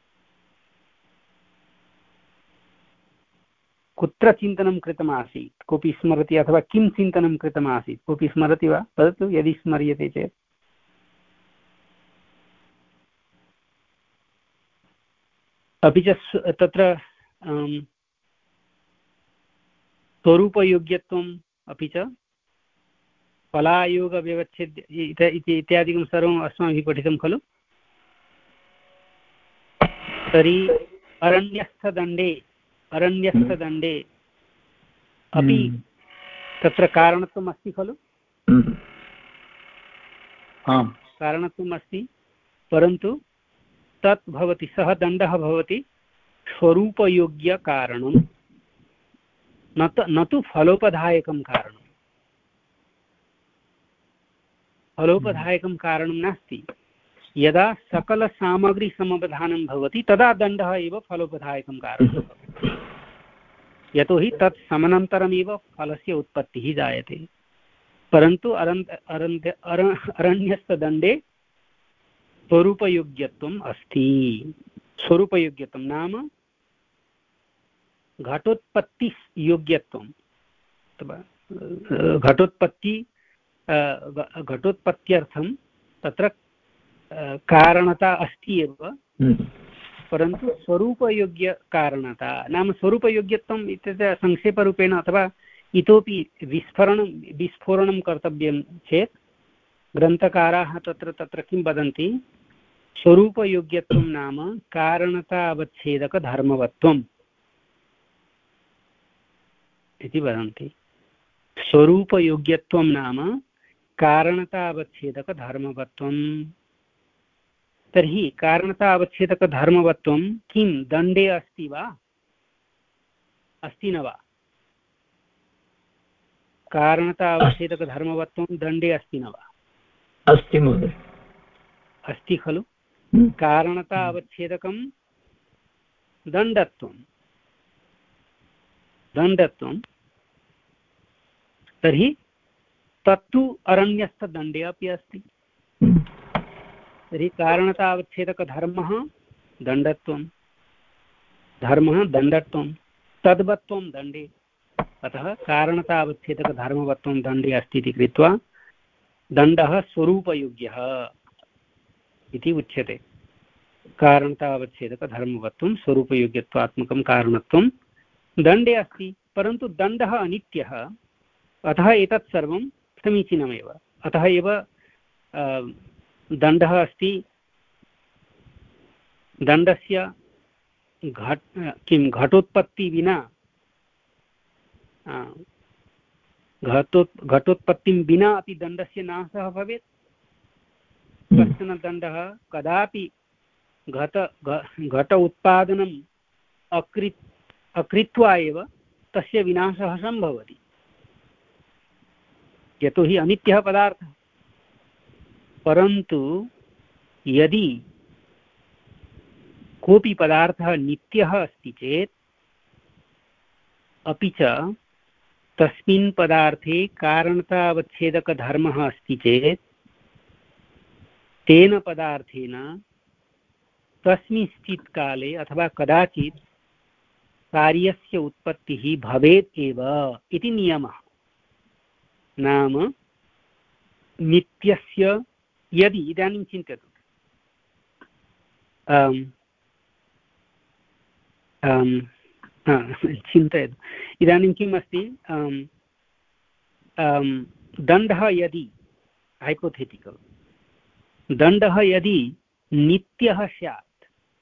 Speaker 1: कुत्र चिन्तनं कृतमासीत्? कोऽपि स्मरति? अथवा किं चिन्तनं कृतमासीत्? कोऽपि स्मरति वा? वदतु यदि स्मर्यते चेत्। अपि च तत्र स्वरूपयोग्यत्वम् अपि च फलायोगव्यवच्छेद्य इति इत्यादिकं सर्वम् अस्माभिः पठितं खलु? तर्हि अरण्यस्थदण्डे अरण्यस्थदण्डे अपि तत्र कारणत्वम् अस्ति खलु? कारणत्वम् अस्ति, परन्तु तत् भवति, सः दण्डः भवति स्वरूपयोग्यकारणं, न न तु फलोपधायकं कारणं। फलोपधायकं कारणं नास्ति। यदा सकलसामग्रीसमवधानं भवति तदा दण्डः एव फलोपधायकं कारणं भवति, यतोहि तत् समनन्तरमेव फलस्य उत्पत्तिः जायते। परन्तु अरण् अरण्य अरण्यस्थदण्डे स्वरूपयोग्यत्वम् अस्ति। स्वरूपयोग्यत्वं नाम घटोत्पत्तियोग्यत्वं, घटोत्पत्ति घटोत्पत्त्यर्थं तत्र कारणता अस्ति एव, परन्तु स्वरूपयोग्यकारणता नाम स्वरूपयोग्यत्वम् इत्युक्ते संक्षेपरूपेण अथवा इतोपि विस्फोरणं विस्फोरणं कर्तव्यं चेत् ग्रन्थकाराः तत्र तत्र किं वदन्ति, स्वरूपयोग्यत्वं नाम कारणतावच्छेदकधर्मवत्वम् इति वदन्ति। स्वरूपयोग्यत्वं नाम कारणतावच्छेदकधर्मवत्वम्। तर्हि कारणतावच्छेदकधर्मवत्वं किं दण्डे अस्ति वा, अस्ति न वा? कारणतावच्छेदकधर्मवत्वं दण्डे अस्ति न वा?
Speaker 3: अस्ति महोदय,
Speaker 1: अस्ति खलु। कारणतावच्छेदकं दण्डत्वं दण्डत्वं तर्हि तत्तु अरण्यस्थदण्डे अपि अस्ति। तर्हि कारणतावच्छेदकधर्मः दण्डत्वं, धर्मः दण्डत्वं, तद्वत्वं दण्डे। अतः कारणतावच्छेदकधर्मवत्वं दण्डे अस्ति इति कृत्वा दण्डः स्वरूपयोग्यः इति उच्यते। कारणतावच्छेदकधर्मवत्वं स्वरूपयोग्यत्वात्मकं कारणत्वं दण्डे अस्ति, परन्तु दण्डः अनित्यः। अतः एतत् सर्वं समीचीनमेव। अतः एव दण्डः अस्ति, दण्डस्य घट किं घटोत्पत्ति विना घटो घटोत्पत्तिं विना अपि दण्डस्य नाशः भवेत्। कश्चन दण्डः कदापि घट घट उत्पादनम् अकृ अकृत्वा एव तस्य विनाशः सम्भवति, यतोहि अनित्यः पदार्थः। परन्तु यदि कोऽपि पदार्थः नित्यः अस्ति चेत् अपि च तस्मिन् पदार्थे कारणतावच्छेदकधर्मः अस्ति चेत् तेन पदार्थेन कस्मिंश्चित् काले अथवा कदाचित् कार्यस्य उत्पत्तिः भवेत् एव इति नियमः। नाम नित्यस्य यदि इदानीं चिन्तयतु, चिन्तयतु इदानीं किम् अस्ति, दण्डः यदि हाइपोथेटिकल दण्डः यदि नित्यः स्यात्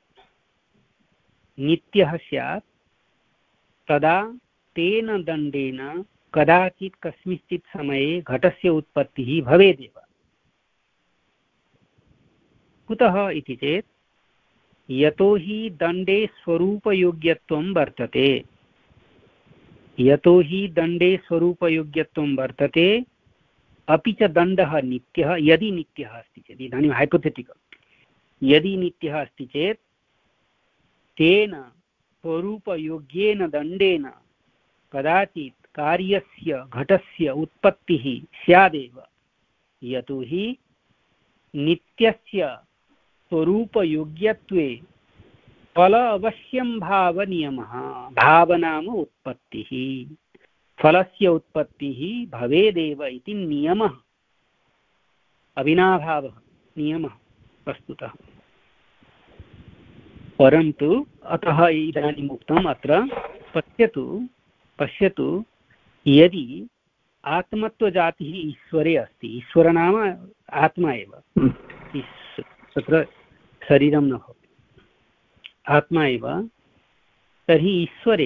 Speaker 1: नित्यः स्यात् तदा तेन दण्डेन कदाचित् कस्मिंश्चित् समये घटस्य उत्पत्तिः भवेदेव। कुतः इति चेत् यतोहि दण्डे स्वरूपयोग्यत्वं वर्तते यतोहि दण्डे स्वरूपयोग्यत्वं वर्तते अपि च दण्डः नित्यः। यदि नित्यः अस्ति चेत्, इदानीं हाइपोथेटिकल, यदि नित्यः अस्ति चेत् तेन स्वरूपयोग्येन दण्डेन कदाचित् कार्यस्य घटस्य उत्पत्तिः स्यादेव, यतोहि नित्यस्य स्वरूपयोग्यत्वे फल अवश्यं भावनियमः। भावनाम उत्पत्तिः, फलस्य उत्पत्तिः भवेदेव इति नियमः, अविनाभावः नियमः वस्तुतः। परन्तु अतः इदानीम् उक्तम् अत्र पश्यतु पश्यतु यदि आत्मत्वजातिः ईश्वरे अस्ति, ईश्वर नाम आत्मा एव, तत्र शरीरं न भवति, आत्मा एव, तर्हि ईश्वरे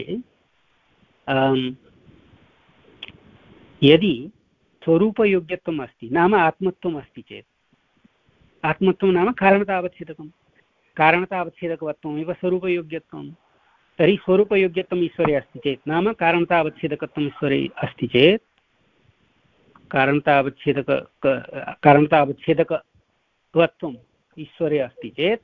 Speaker 1: यदि स्वरूपयोग्यत्वम् अस्ति नाम आत्मत्वम् अस्ति चेत्, आत्मत्वं नाम कारणतावच्छेदकं, कारणतावच्छेदकत्वमेव स्वरूपयोग्यत्वं। तर्हि स्वरूपयोग्यत्वम् ईश्वरे अस्ति चेत् नाम कारणतावच्छेदकत्वम् ईश्वरे अस्ति चेत्, कारणतावच्छेदक कारणतावच्छेदकत्वम् ईश्वरे अस्ति चेत्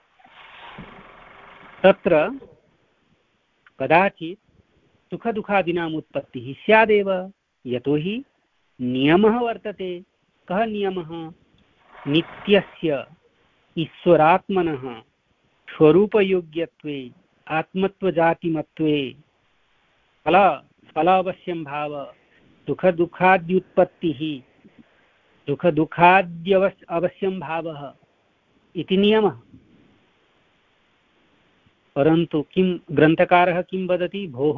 Speaker 1: तत्र कदाचित् सुखदुःखादीनाम् उत्पत्तिः स्यादेव, यतोहि नियमः वर्तते। कः नियमः? नित्यस्य ईश्वरात्मनः स्वरूपयोग्यत्वे आत्मत्वजातिमत्वे फल फलावश्यं भाव सुखदुःखाद्युत्पत्तिः सुखदुःखाद्यवश् अवश्यं भावः इति नियमः। परन्तु किं ग्रन्थकारः किं वदति, भोः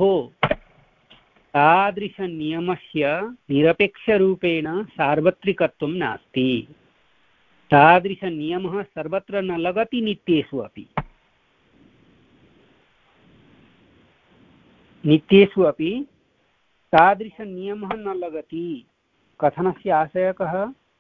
Speaker 1: तादृशनियमस्य निरपेक्षरूपेण सार्वत्रिकत्वं नास्ति। तादृशनियमः सर्वत्र न लगति, नित्येषु अपि नित्येषु अपि तादृशनियमः न लगति। कथनस्य आशयः कः,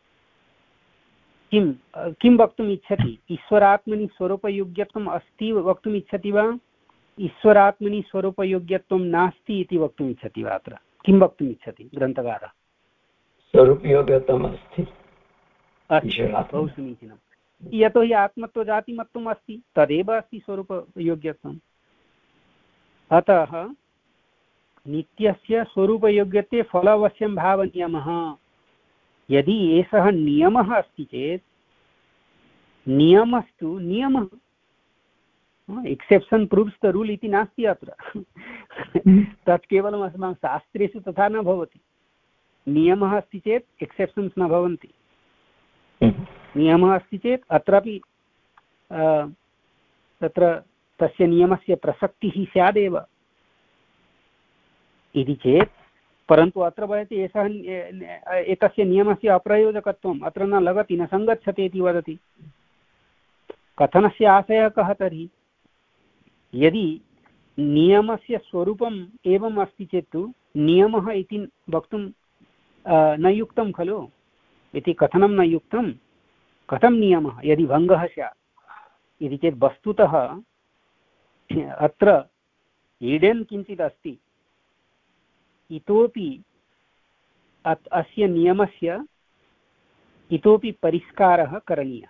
Speaker 1: किं किं वक्तुम् इच्छति, ईश्वरात्मनि स्वरूपयोग्यत्वम् अस्ति वक्तुम् इच्छति वा, ईश्वरात्मनि स्वरूपयोग्यत्वं नास्ति इति वक्तुम् इच्छति वा? अत्र किं वक्तुम् इच्छति ग्रन्थकारः?
Speaker 3: स्वरूपयोग्यत्वम् अस्ति।
Speaker 1: बहु समीचीनं। यतोहि आत्मत्वजातिमत्वम् अस्ति, तदेव अस्ति स्वरूपयोग्यत्वम्। अतः नित्यस्य स्वरूपयोग्यत्वे फलावश्यं भावनियमः। यदि एषः नियमः अस्ति चेत् नियमस्तु नियमः, एक्सेप्शन् प्रूव्स् द रूल् इति नास्ति अत्र। तत् केवलम् अस्माकं शास्त्रेषु तथा न भवति। नियमः अस्ति चेत् एक्सेप्शन्स् न भवन्ति। नियमः अस्ति चेत् अत्रापि तत्र तस्य नियमस्य प्रसक्तिः स्यादेव इति चेत्, परन्तु अत्र वदति एषः एतस्य नियमस्य अप्रयोजकत्वम् अत्र न लगति, न सङ्गच्छति इति वदति। कथनस्य आशयः कः तर्हि? यदि नियमस्य स्वरूपम् एवम् अस्ति चेत् तु नियमः इति वक्तुं न युक्तं खलु, इति कथनं न युक्तं। कथं नियमः यदि भङ्गः स्यात् इति चेत्, वस्तुतः अत्र ईडेन् किञ्चित् अस्ति, इतोपि अस्य नियमस्य इतोपि परिष्कारः करणीयः।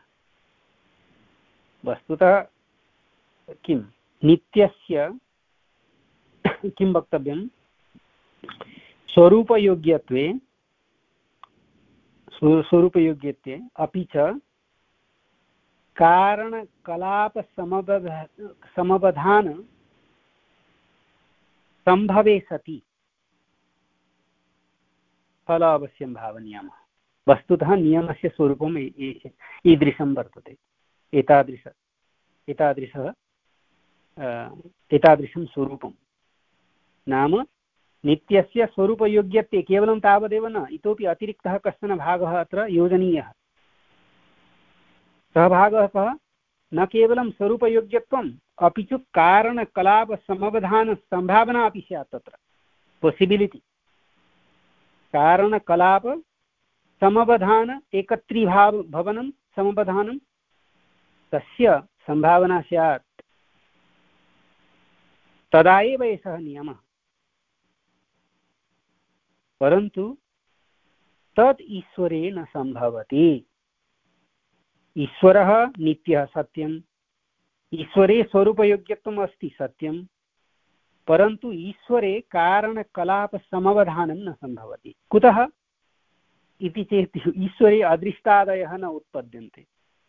Speaker 1: वस्तुतः किं नित्यस्य किं वक्तव्यं, स्वरूपयोग्यत्वे स्वरूपयोग्यत्वे अपि च कारणकलापसमबध समबधान सम्भवे सति फलावश्यं भावनियमः। वस्तुतः नियमस्य स्वरूपम् ईदृशं वर्तते। एतादृश एतादृशः एतादृशं स्वरूपं नाम नित्यस्य स्वरूपयोग्यत्वे केवलं तावदेव न, इतोपि अतिरिक्तः कश्चन भागः अत्र योजनीयः। सः भागः कः, न केवलं स्वरूपयोग्यत्वम् अपि च कारणकलापसमवधानसम्भावना अपि स्यात्। तत्र पासिबिलिटि, कारणकलाप समवधान एकत्रीभाव भवनं समवधानं तस्य सम्भावना स्यात्। तदा एव एषः नियमः। परन्तु तत् ईश्वरे न सम्भवति। ईश्वरः नित्यः सत्यम्, ईश्वरे स्वरूपयोग्यत्वम् अस्ति सत्यं, परन्तु ईश्वरे कारणकलापसमवधानं न सम्भवति। कुतः इति चेत् ईश्वरे अदृष्टादयः न उत्पद्यन्ते,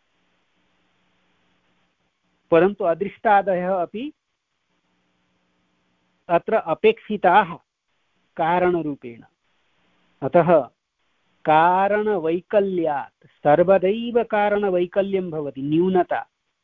Speaker 1: परन्तु अदृष्टादयः अपि अत्र अपेक्षिताः कारणरूपेण। अतः कारणवैकल्यात् सर्वदैव कारणवैकल्यं भवति, न्यूनता,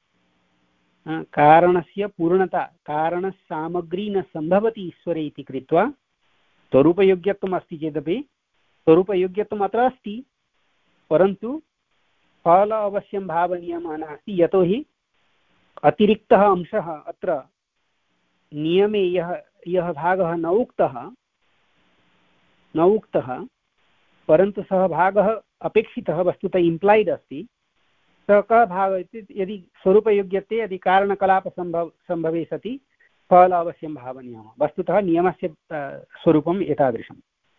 Speaker 1: कारणस्य पूर्णता, कारणसामग्री न सम्भवति ईश्वरे इति कृत्वा स्वरूपयोग्यत्वम् अस्ति चेदपि स्वरूपयोग्यत्वम् अत्र अस्ति, परन्तु फल अवश्यं भावनियमः नास्ति। यतोहि अतिरिक्तः अंशः अत्र नियमे यः यः भागः न उक्तः न उक्तः परन्तु सः भागः अपेक्षितः, वस्तुतः इम्प्लैड् अस्ति। सः कः भागः इति, यदि स्वरूपयोग्यते यदि कारणकलापसम्भव सम्भवे सति फल अवश्यं भावनियमः। वस्तुतः नियमस्य स्वरूपम् एतादृशम्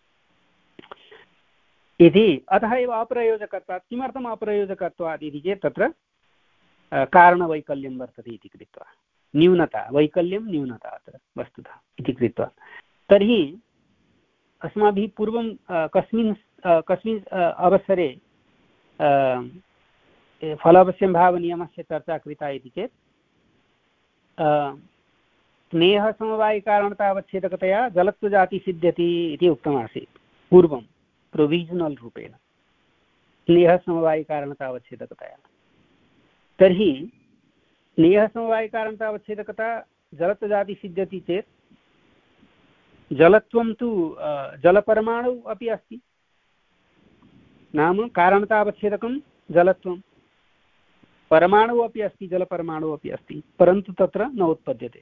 Speaker 1: इति। अतः एव अप्रयोजकत्वात्। किमर्थम् अप्रयोजकत्वात् इति चेत् तत्र कारणवैकल्यं वर्तते इति कृत्वा, न्यूनता, वैकल्यं न्यूनता अत्र वस्तुतः इति कृत्वा। तर्हि अस्माभिः पूर्वं कस्मिन् कस्मिन् अवसरे फलावश्यं भावनियमस्य चर्चा कृता इति चेत् स्नेहसमवायिकारणतावच्छेदकतया जलत्वजाति सिद्ध्यति इति उक्तमासीत् पूर्वं प्रोविजनल् रूपेण। स्नेहसमवायिकारणतावच्छेदकतया। तर्हि स्नेहसमवायिकारणतावच्छेदकता जलत्वजाति सिद्ध्यति चेत् जलत्वं तु जलपरमाणु अपि अस्ति, नाम कारणतावच्छेदकं जलत्वं, परमाणु अपि अस्ति, जलपरमाणु अपि अस्ति, परन्तु तत्र न उत्पद्यते,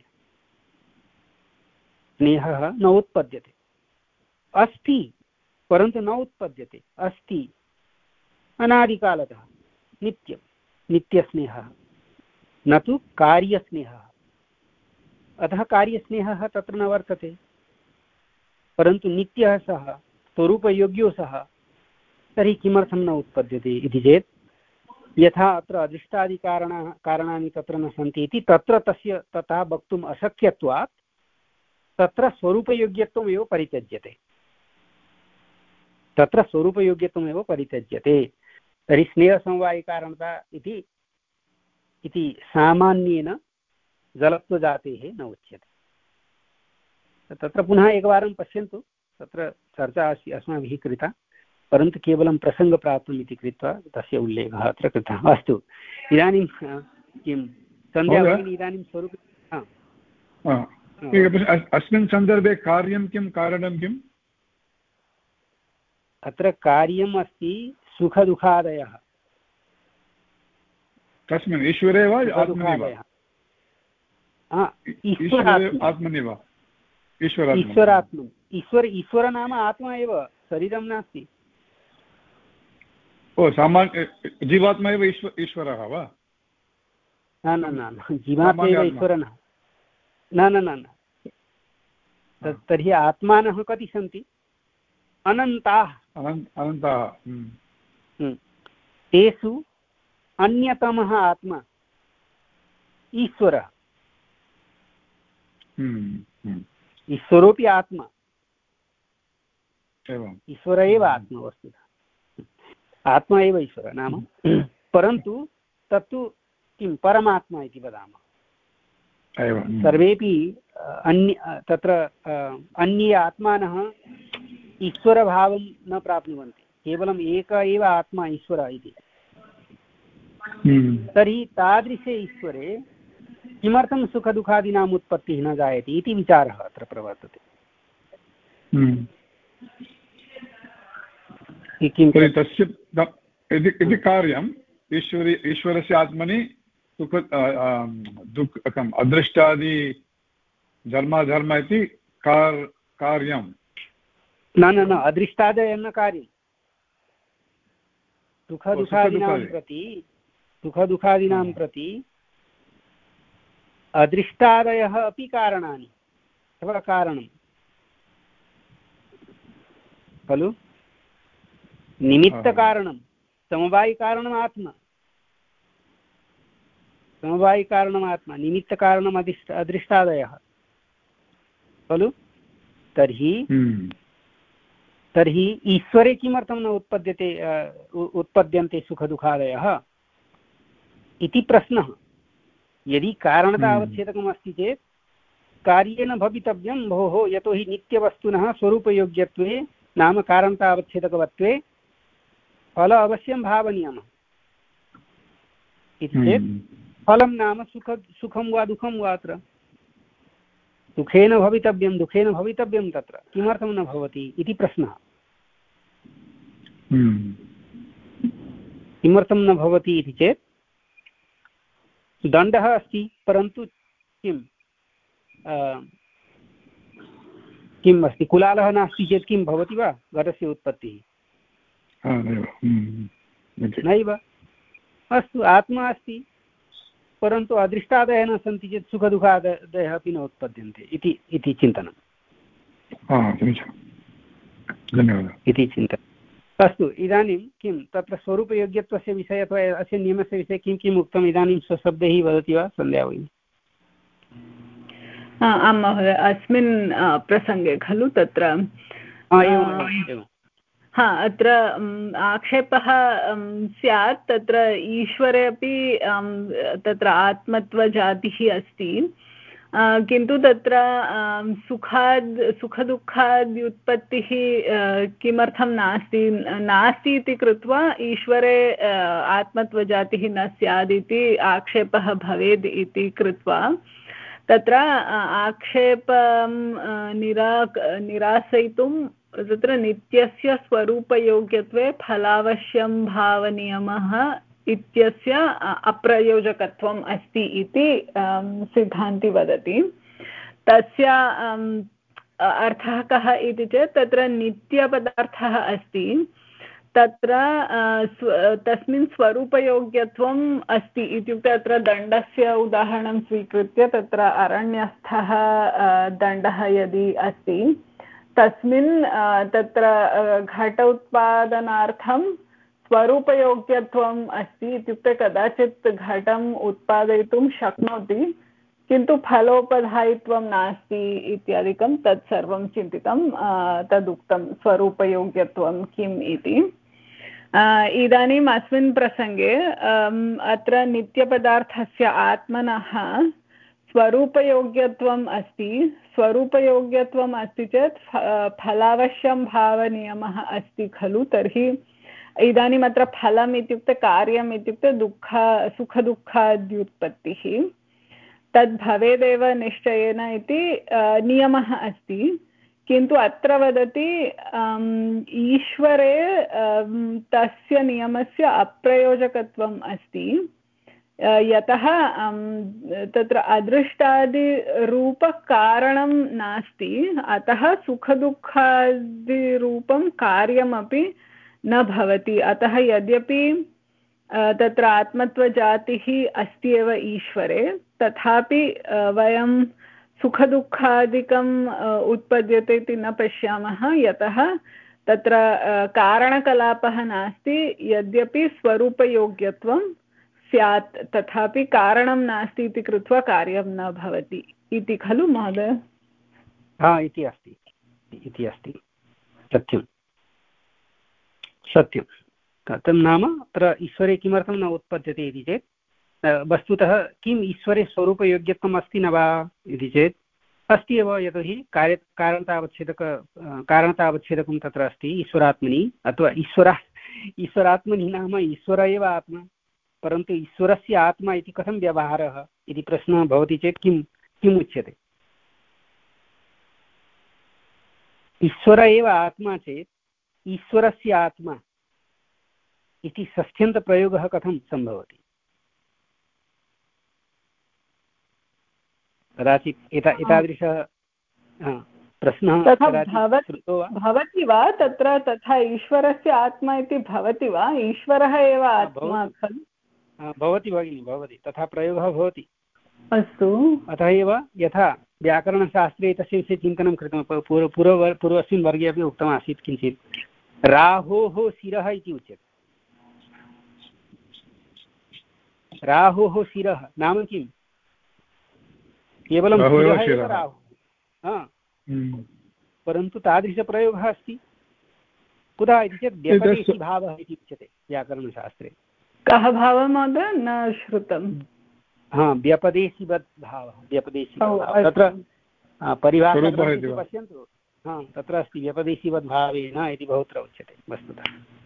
Speaker 1: स्नेहः न उत्पद्यते। अस्ति परन्तु न उत्पद्यते, अस्ति अनादिकालतः नित्यं, नित्यस्नेहः, न तु कार्यस्नेहः। अतः कार्यस्नेहः तत्र न वर्तते, परन्तु नित्यः सः, स्वरूपयोग्यो सः, तर्हि किमर्थं न उत्पद्यते इति चेत् यथा अत्र अदृष्टादिकारणा कारणानि तत्र न सन्ति इति तत्र तस्य तथा वक्तुम् अशक्यत्वात् तत्र स्वरूपयोग्यत्वमेव परित्यज्यते, तत्र स्वरूपयोग्यत्वमेव परित्यज्यते। तर्हि स्नेहसमवायिकारणता इति इति सामान्येन जलत्वजातेः न उच्यते। तत्र पुनः एकवारं पश्यन्तु, तत्र चर्चा अस्ति अस्माभिः कृता, परन्तु केवलं प्रसङ्गप्राप्तम् इति कृत्वा तस्य उल्लेखः अत्र कृतः। अस्तु, इदानीं किं सन्ध्या भगिनी इदानीं स्वरूप
Speaker 2: अस्मिन् सन्दर्भे कार्यं किं कारणं किम्?
Speaker 1: अत्र कार्यम् अस्ति सुखदुःखादयः।
Speaker 2: कस्मिन्? ईश्वरे वा आत्मनि वा? आत्मनि वा?
Speaker 1: ईश्वरात्मनि। ईश्वर ईश्वर नाम आत्मा एव, शरीरं नास्ति।
Speaker 2: ओ सामान्य जीवात्मा एव ईश्वरः वा?
Speaker 1: न न न, जीवात्मा एव ईश्वरः न न न न। तर्हि आत्मानः कति सन्ति? अनन्ताः।
Speaker 2: अनन्ताः।
Speaker 1: तेषु अन्यतमः आत्मा ईश्वरः। ईश्वरोऽपि आत्मा, ईश्वर एव आत्मा वस्तुतः, आत्मा एव ईश्वरः नाम। परन्तु तत्तु किं परमात्मा इति वदामः। सर्वेपि अन्य तत्र अन्ये आत्मानः ईश्वरभावं न प्राप्नुवन्ति, केवलम् एक एव आत्मा ईश्वरः इति। तर्हि तादृशे ईश्वरे किमर्थं सुखदुःखादीनाम् उत्पत्तिः न जायते इति विचारः अत्र प्रवर्तते।
Speaker 2: तस्य इति कार्यम् ईश्वरी ईश्वरस्य आत्मनि सुख दुःखम् अदृष्टादि धर्माधर्म इति कार्यं।
Speaker 1: न न न, अदृष्टादयः न कार्यं। सुखदुःखादीनां प्रति सुखदुःखादीनां प्रति अदृष्टादयः अपि कारणानि अथवा कारणं खलु। निमित्तकारणं समवायिकारणम् आत्मा, समवायिकारणम् आत्मा, निमित्तकारणम् अदृष्ट अदृष्टादयः खलु। तर्हि तर्हि ईश्वरे किमर्थं न उत्पद्यते उत्पद्यन्ते सुखदुःखादयः इति प्रश्नः। यदि कारणता अवच्छेदकम् अस्ति चेत् कार्येन भवितव्यं भोः, यतोहि नित्यवस्तुनः स्वरूपयोग्यत्वे नाम कारणता अवच्छेदकवत्वे फल अवश्यं भावनीयमः इति चेत् फलं नाम सुख सुखं वा दुःखं वा। अत्र सुखेन भवितव्यं दुःखेन भवितव्यं, तत्र किमर्थं न भवति इति प्रश्नः। किमर्थं न भवति इति चेत् दण्डः अस्ति, परन्तु किं किम् अस्ति, कुलालः नास्ति चेत् किं भवति वा घटस्य उत्पत्तिः? नैव। अस्तु, आत्मा अस्ति परन्तु अदृष्टादयः न सन्ति चेत् सुखदुःखादयः अपि न उत्पद्यन्ते इति इति चिन्तनं इति चिन्तनम्। अस्तु, इदानीं किं तत्र स्वरूपयोग्यत्वस्य विषये अथवा अस्य नियमस्य विषये किं किम् उक्तम् इदानीं स्वशब्दैः वदति वा सन्ध्या भगिनी?
Speaker 5: आं महोदय, अस्मिन् प्रसङ्गे खलु तत्र हा अत्र आक्षेपः स्यात्, तत्र ईश्वरे अपि तत्र आत्मत्वजातिः अस्ति, किन्तु तत्र सुखाद् सुखदुःखाद्युत्पत्तिः किमर्थं नास्ति नास्ति इति कृत्वा ईश्वरे आत्मत्वजातिः न स्यादिति आक्षेपः भवेत् इति कृत्वा तत्र आक्षेपं निरा निरासयितुं तत्र नित्यस्य स्वरूपयोग्यत्वे फलावश्यं भावनियमः इत्यस्य अप्रयोजकत्वम् अस्ति इति सिद्धान्ति वदति। तस्य अर्थः कः इति चेत् तत्र नित्यपदार्थः अस्ति, तत्र तस्मिन् स्वरूपयोग्यत्वम् अस्ति इत्युक्ते अत्र दण्डस्य उदाहरणं स्वीकृत्य तत्र अरण्यस्थः दण्डः यदि अस्ति तस्मिन् तत्र घट उत्पादनार्थं स्वरूपयोग्यत्वम् अस्ति इत्युक्ते कदाचित् घटम् उत्पादयितुं शक्नोति किन्तु फलोपधायित्वं नास्ति इत्यादिकं तत्सर्वं चिन्तितं तदुक्तं स्वरूपयोग्यत्वं किम् इति। इदानीम् अस्मिन् प्रसङ्गे अत्र नित्यपदार्थस्य आत्मनः स्वरूपयोग्यत्वम् अस्ति। स्वरूपयोग्यत्वम् अस्ति चेत् फलावश्यं भावनियमः अस्ति खलु। तर्हि इदानीम् अत्र फलम् इत्युक्ते कार्यम् इत्युक्ते दुःख सुखदुःखाद्युत्पत्तिः तद् भवेदेव निश्चयेन इति नियमः अस्ति। किन्तु अत्र वदति ईश्वरे तस्य नियमस्य अप्रयोजकत्वम् अस्ति, यतः तत्र अदृष्टादिरूपकारणं नास्ति, अतः सुखदुःखादिरूपं कार्यमपि न भवति। अतः यद्यपि तत्र आत्मत्वजातिः अस्ति एव ईश्वरे, तथापि वयं सुखदुःखादिकम् उत्पद्यते इति न पश्यामः, यतः तत्र कारणकलापः नास्ति। यद्यपि स्वरूपयोग्यत्वं स्यात् तथापि कारणं नास्ति इति कृत्वा कार्यं न भवति इति खलु महोदय?
Speaker 1: हा, इति अस्ति इति अस्ति सत्यं सत्यं कथं नाम अत्र ईश्वरे किमर्थं न उत्पद्यते इति चेत् वस्तुतः किम् ईश्वरे स्वरूपयोग्यत्वम् अस्ति न वा इति चेत् अस्ति एव। यतोहि कार्य कारणतावच्छेदक कारणतावच्छेदकं तत्र अस्ति ईश्वरात्मनि, अथवा ईश्वरः ईश्वरात्मनि नाम ईश्वर एव आत्मा, परन्तु ईश्वरस्य आत्मा इति कथं व्यवहारः इति प्रश्नः भवति चेत् किं किम् उच्यते? ईश्वर एव आत्मा चेत् ईश्वरस्य आत्मा इति षष्ठ्यन्तप्रयोगः कथं सम्भवति? कदाचित् एता एतादृशः प्रश्नः
Speaker 5: भवति वा तत्र? तथा ईश्वरस्य आत्मा इति भवति वा? ईश्वरः एव आत्मा खलु?
Speaker 1: भवति भगिनि, भवति, तथा प्रयोगः भवति।
Speaker 5: अस्तु।
Speaker 1: अतः एव यथा व्याकरणशास्त्रे तस्य विषये चिन्तनं कृतं, पूर्व पूर्व पूर्वस्मिन् वर्गे अपि उक्तमासीत् किञ्चित्। राहोः शिरः इति उच्यते। राहोः शिरः नाम किम्? केवलं शिरः एव राहुः, परन्तु तादृशप्रयोगः अस्ति कुतः इति चेत् व्यपदेशी भावः इति उच्यते व्याकरणशास्त्रे।
Speaker 5: कः भावः महोदय? न श्रुतं।
Speaker 1: हा, व्यपदेशीवद् भावः, व्यपदेशी तत्र परिभाषा पश्यन्तु। हा, तत्र अस्ति व्यपदेशीवद् भावेन इति बहुत्र उच्यते वस्तुतः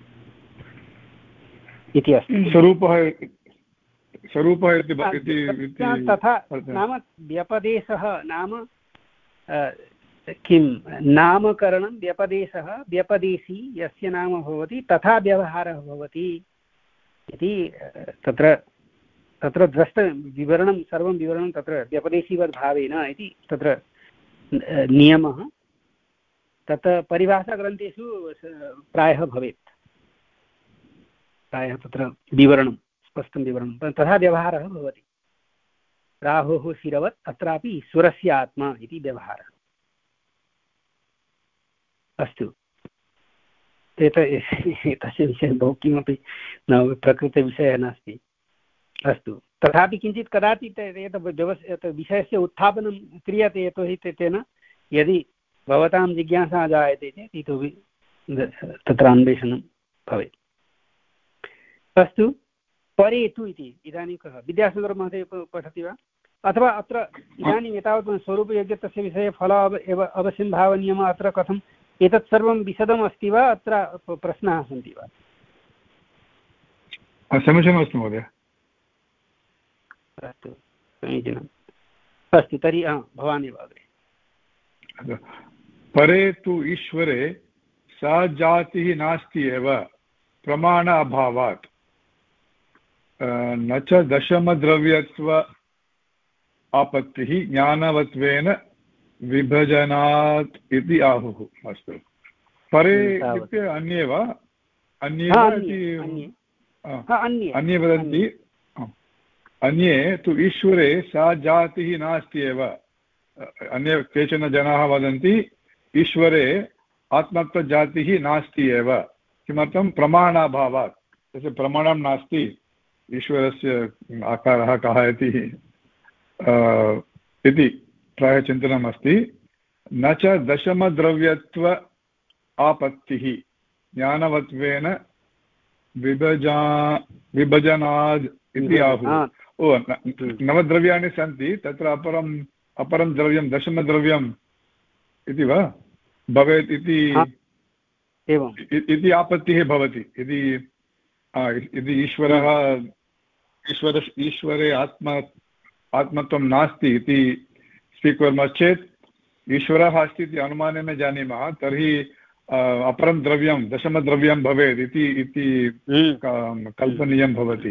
Speaker 1: इति अस्ति।
Speaker 2: स्वरूपः स्वरूपः
Speaker 1: तथा नाम व्यपदेशः नाम किं नामकरणं व्यपदेशः व्यपदेशी यस्य नाम भवति तथा व्यवहारः भवति इति तत्र तत्र द्रष्ट विवरणं सर्वं विवरणं तत्र व्यपदेशीवद्भावेन इति तत्र नियमः तत् परिभाषाग्रन्थेषु प्रायः भवेत्, प्रायः तत्र विवरणं स्पष्टं विवरणं तथा व्यवहारः भवति। राहुः शिरवत् अत्रापि ईश्वरस्य आत्मा इति व्यवहारः। अस्तु, एतस्य विषये बहु किमपि न, प्रकृतविषयः नास्ति। अस्तु, तथापि किञ्चित् कदाचित् एतत् व्यवस् विषयस्य उत्थापनं क्रियते, यतोहि तेन यदि भवतां जिज्ञासा जायते चेत् इतोपि तत्र अन्वेषणं भवेत्। अस्तु, परेतु इति इदानीं कः विद्यासागरमहोदय पठति वा? अथवा अत्र इदानीम् एतावत् स्वरूपयोग्यत्वस्य विषये फल एव अवश्यं भावनीयम् अत्र कथम् एतत् सर्वं विशदम् अस्ति वा अत्र प्रश्नाः सन्ति वा?
Speaker 2: समीचीनमस्ति महोदय।
Speaker 1: अस्तु समीचीनम् अस्तु तर्हि भवान् एव अग्रे।
Speaker 2: परे तु ईश्वरे सा जातिः नास्ति एव प्रमाण अभावात् न च दशमद्रव्यत्व आपत्तिः ज्ञानवत्वेन विभजनात् इति आहुः। अस्तु परे इत्युक्ते अन्ये वा अन्ये अन्ये वदन्ति अन्ये तु ईश्वरे सा जातिः नास्ति एव। अन्ये केचन जनाः वदन्ति ईश्वरे आत्मत्वजातिः नास्ति एव। किमर्थं? प्रमाणाभावात्। तस्य प्रमाणं नास्ति ईश्वरस्य आकारः कः इति इति प्रायः चिन्तनमस्ति। न च दशमद्रव्यत्व आपत्तिः ज्ञानवत्वेन विभजा विभजनाद् इति आहुः। ओ नवद्रव्याणि सन्ति, तत्र अपरम् अपरं द्रव्यं दशमद्रव्यम् इति वा भवेत् इति इति आपत्तिः भवति। यदि यदि ईश्वरः ईश्वर ईश्वरे आत्मा आत्मत्वं नास्ति इति स्वीकुर्मश्चेत् ईश्वरः अस्ति इति अनुमानेन जानीमः, तर्हि अपरं द्रव्यं दशमद्रव्यं भवेत् इति इति कल्पनीयं भवति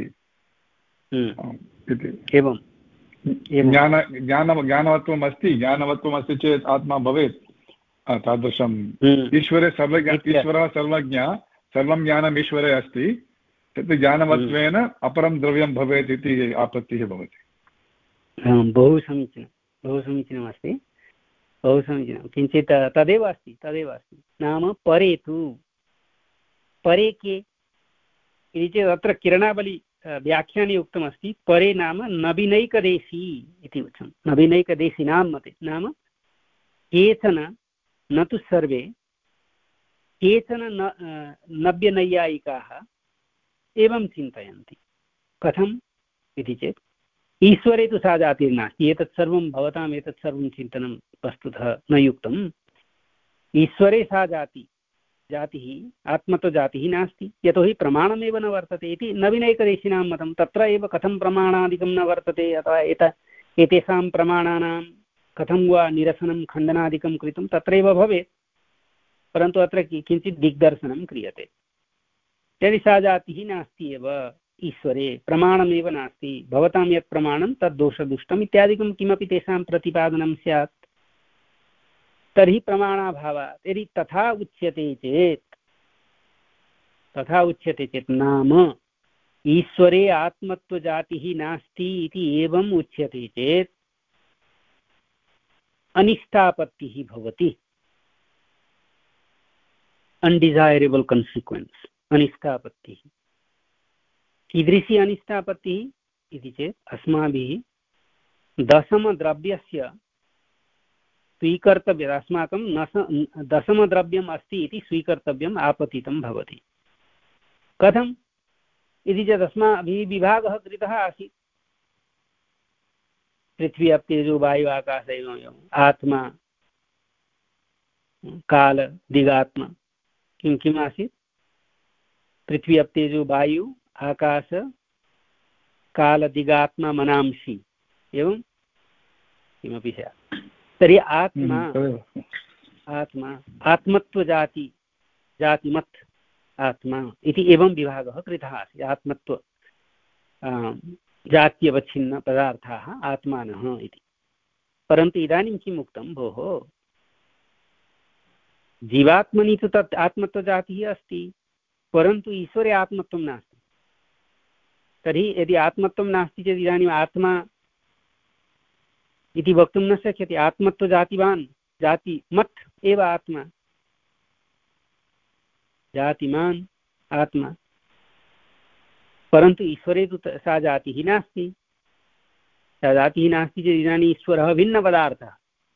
Speaker 2: इति।
Speaker 1: एवं
Speaker 2: ज्ञान ज्ञान ज्ञानवत्वम् अस्ति ज्ञानवत्वम् अस्ति चेत् आत्मा भवेत्। तादृशम् ईश्वरे सर्वज्ञ ईश्वरः सर्वज्ञ सर्वं ज्ञानम् ईश्वरे अस्ति, तत् ज्ञानवत्वेन अपरं द्रव्यं भवेत् इति आपत्तिः भवति।
Speaker 1: बहु समीचीनं बहु समीचीनमस्ति बहु समीचीनं। किञ्चित् तदेव अस्ति तदेव अस्ति नाम परे तु परे के इति चेत् अत्र किरणावली व्याख्याने उक्तमस्ति परे नाम नवीनैकदेशी इति उच्यते। नवीनैकदेशिनां मते नाम केचन न तु सर्वे केचन न नव्यनैयायिकाः एवं चिन्तयन्ति। कथम् इति चेत् ईश्वरे तु सा जातिर्नास्ति। एतत् सर्वं भवताम् एतत् सर्वं चिन्तनं वस्तुतः न युक्तम्। ईश्वरे सा जाति जातिः आत्मत्वजातिः नास्ति, यतोहि प्रमाणमेव न वर्तते इति नवीनैकदेशिनां मतं। तत्र एव कथं प्रमाणादिकं न वर्तते अथवा एत एतेषां प्रमाणानां कथं वा निरसनं खण्डनादिकं कृतं तत्रैव भवेत्, परन्तु अत्र किञ्चित् दिग्दर्शनं क्रियते। यदि सा जातिः नास्ति एव ईश्वरे प्रमाणमेव नास्ति, भवतां यत् प्रमाणं तद् दोषदुष्टम् इत्यादिकं किमपि तेषां प्रतिपादनं स्यात्, तर्हि प्रमाणाभावात्। यदि तथा उच्यते चेत् तथा उच्यते चेत् नाम ईश्वरे आत्मत्वजातिः नास्ति इति एवम् उच्यते चेत् अनिष्टापत्तिः भवति। अनडिजायरेबल कन्सिक्वेन्स् अनिष्टापत्तिः। कीदृशी अनिष्टापत्तिः इति चेत् अस्माभिः दशमद्रव्यस्य स्वीकर्तव्यम् अस्माकं नस दशमद्रव्यम् अस्ति इति स्वीकर्तव्यम् आपतितं भवति। कथम् इति चेत् अस्माभिः विभागः कृतः आसीत् पृथ्वी अप् तेजो वायु आकाश एवम् आत्मा काल दिगात्मा। किं किम् आसीत्? पृथ्वी अप् तेजो वायु आकाश काल दिगात्मा मनांसि एवं किमपि स्यात्। तर्हि आत्मा आत्मा आत्मत्वजाति जातिमत् आत्मा इति एवं विभागः कृतः आसीत्। आत्मत्व जात्यवच्छिन्न पदार्थाः आत्मानः इति। परन्तु इदानीं किम् उक्तं भोः, जीवात्मनि तु तत् आत्मत्वजातिः अस्ति, परन्तु ईश्वरे आत्मत्वं नास्ति। तर्हि यदि आत्मत्वं नास्ति चेत् इदानीम् आत्मा इति वक्तुं न शक्यते। आत्मत्वजातिवान् जातिमत् एव आत्मा, जातिमान् आत्मा, परन्तु ईश्वरे तु सा जातिः नास्ति। सा जातिः नास्ति चेत् इदानीम् ईश्वरः भिन्नपदार्थः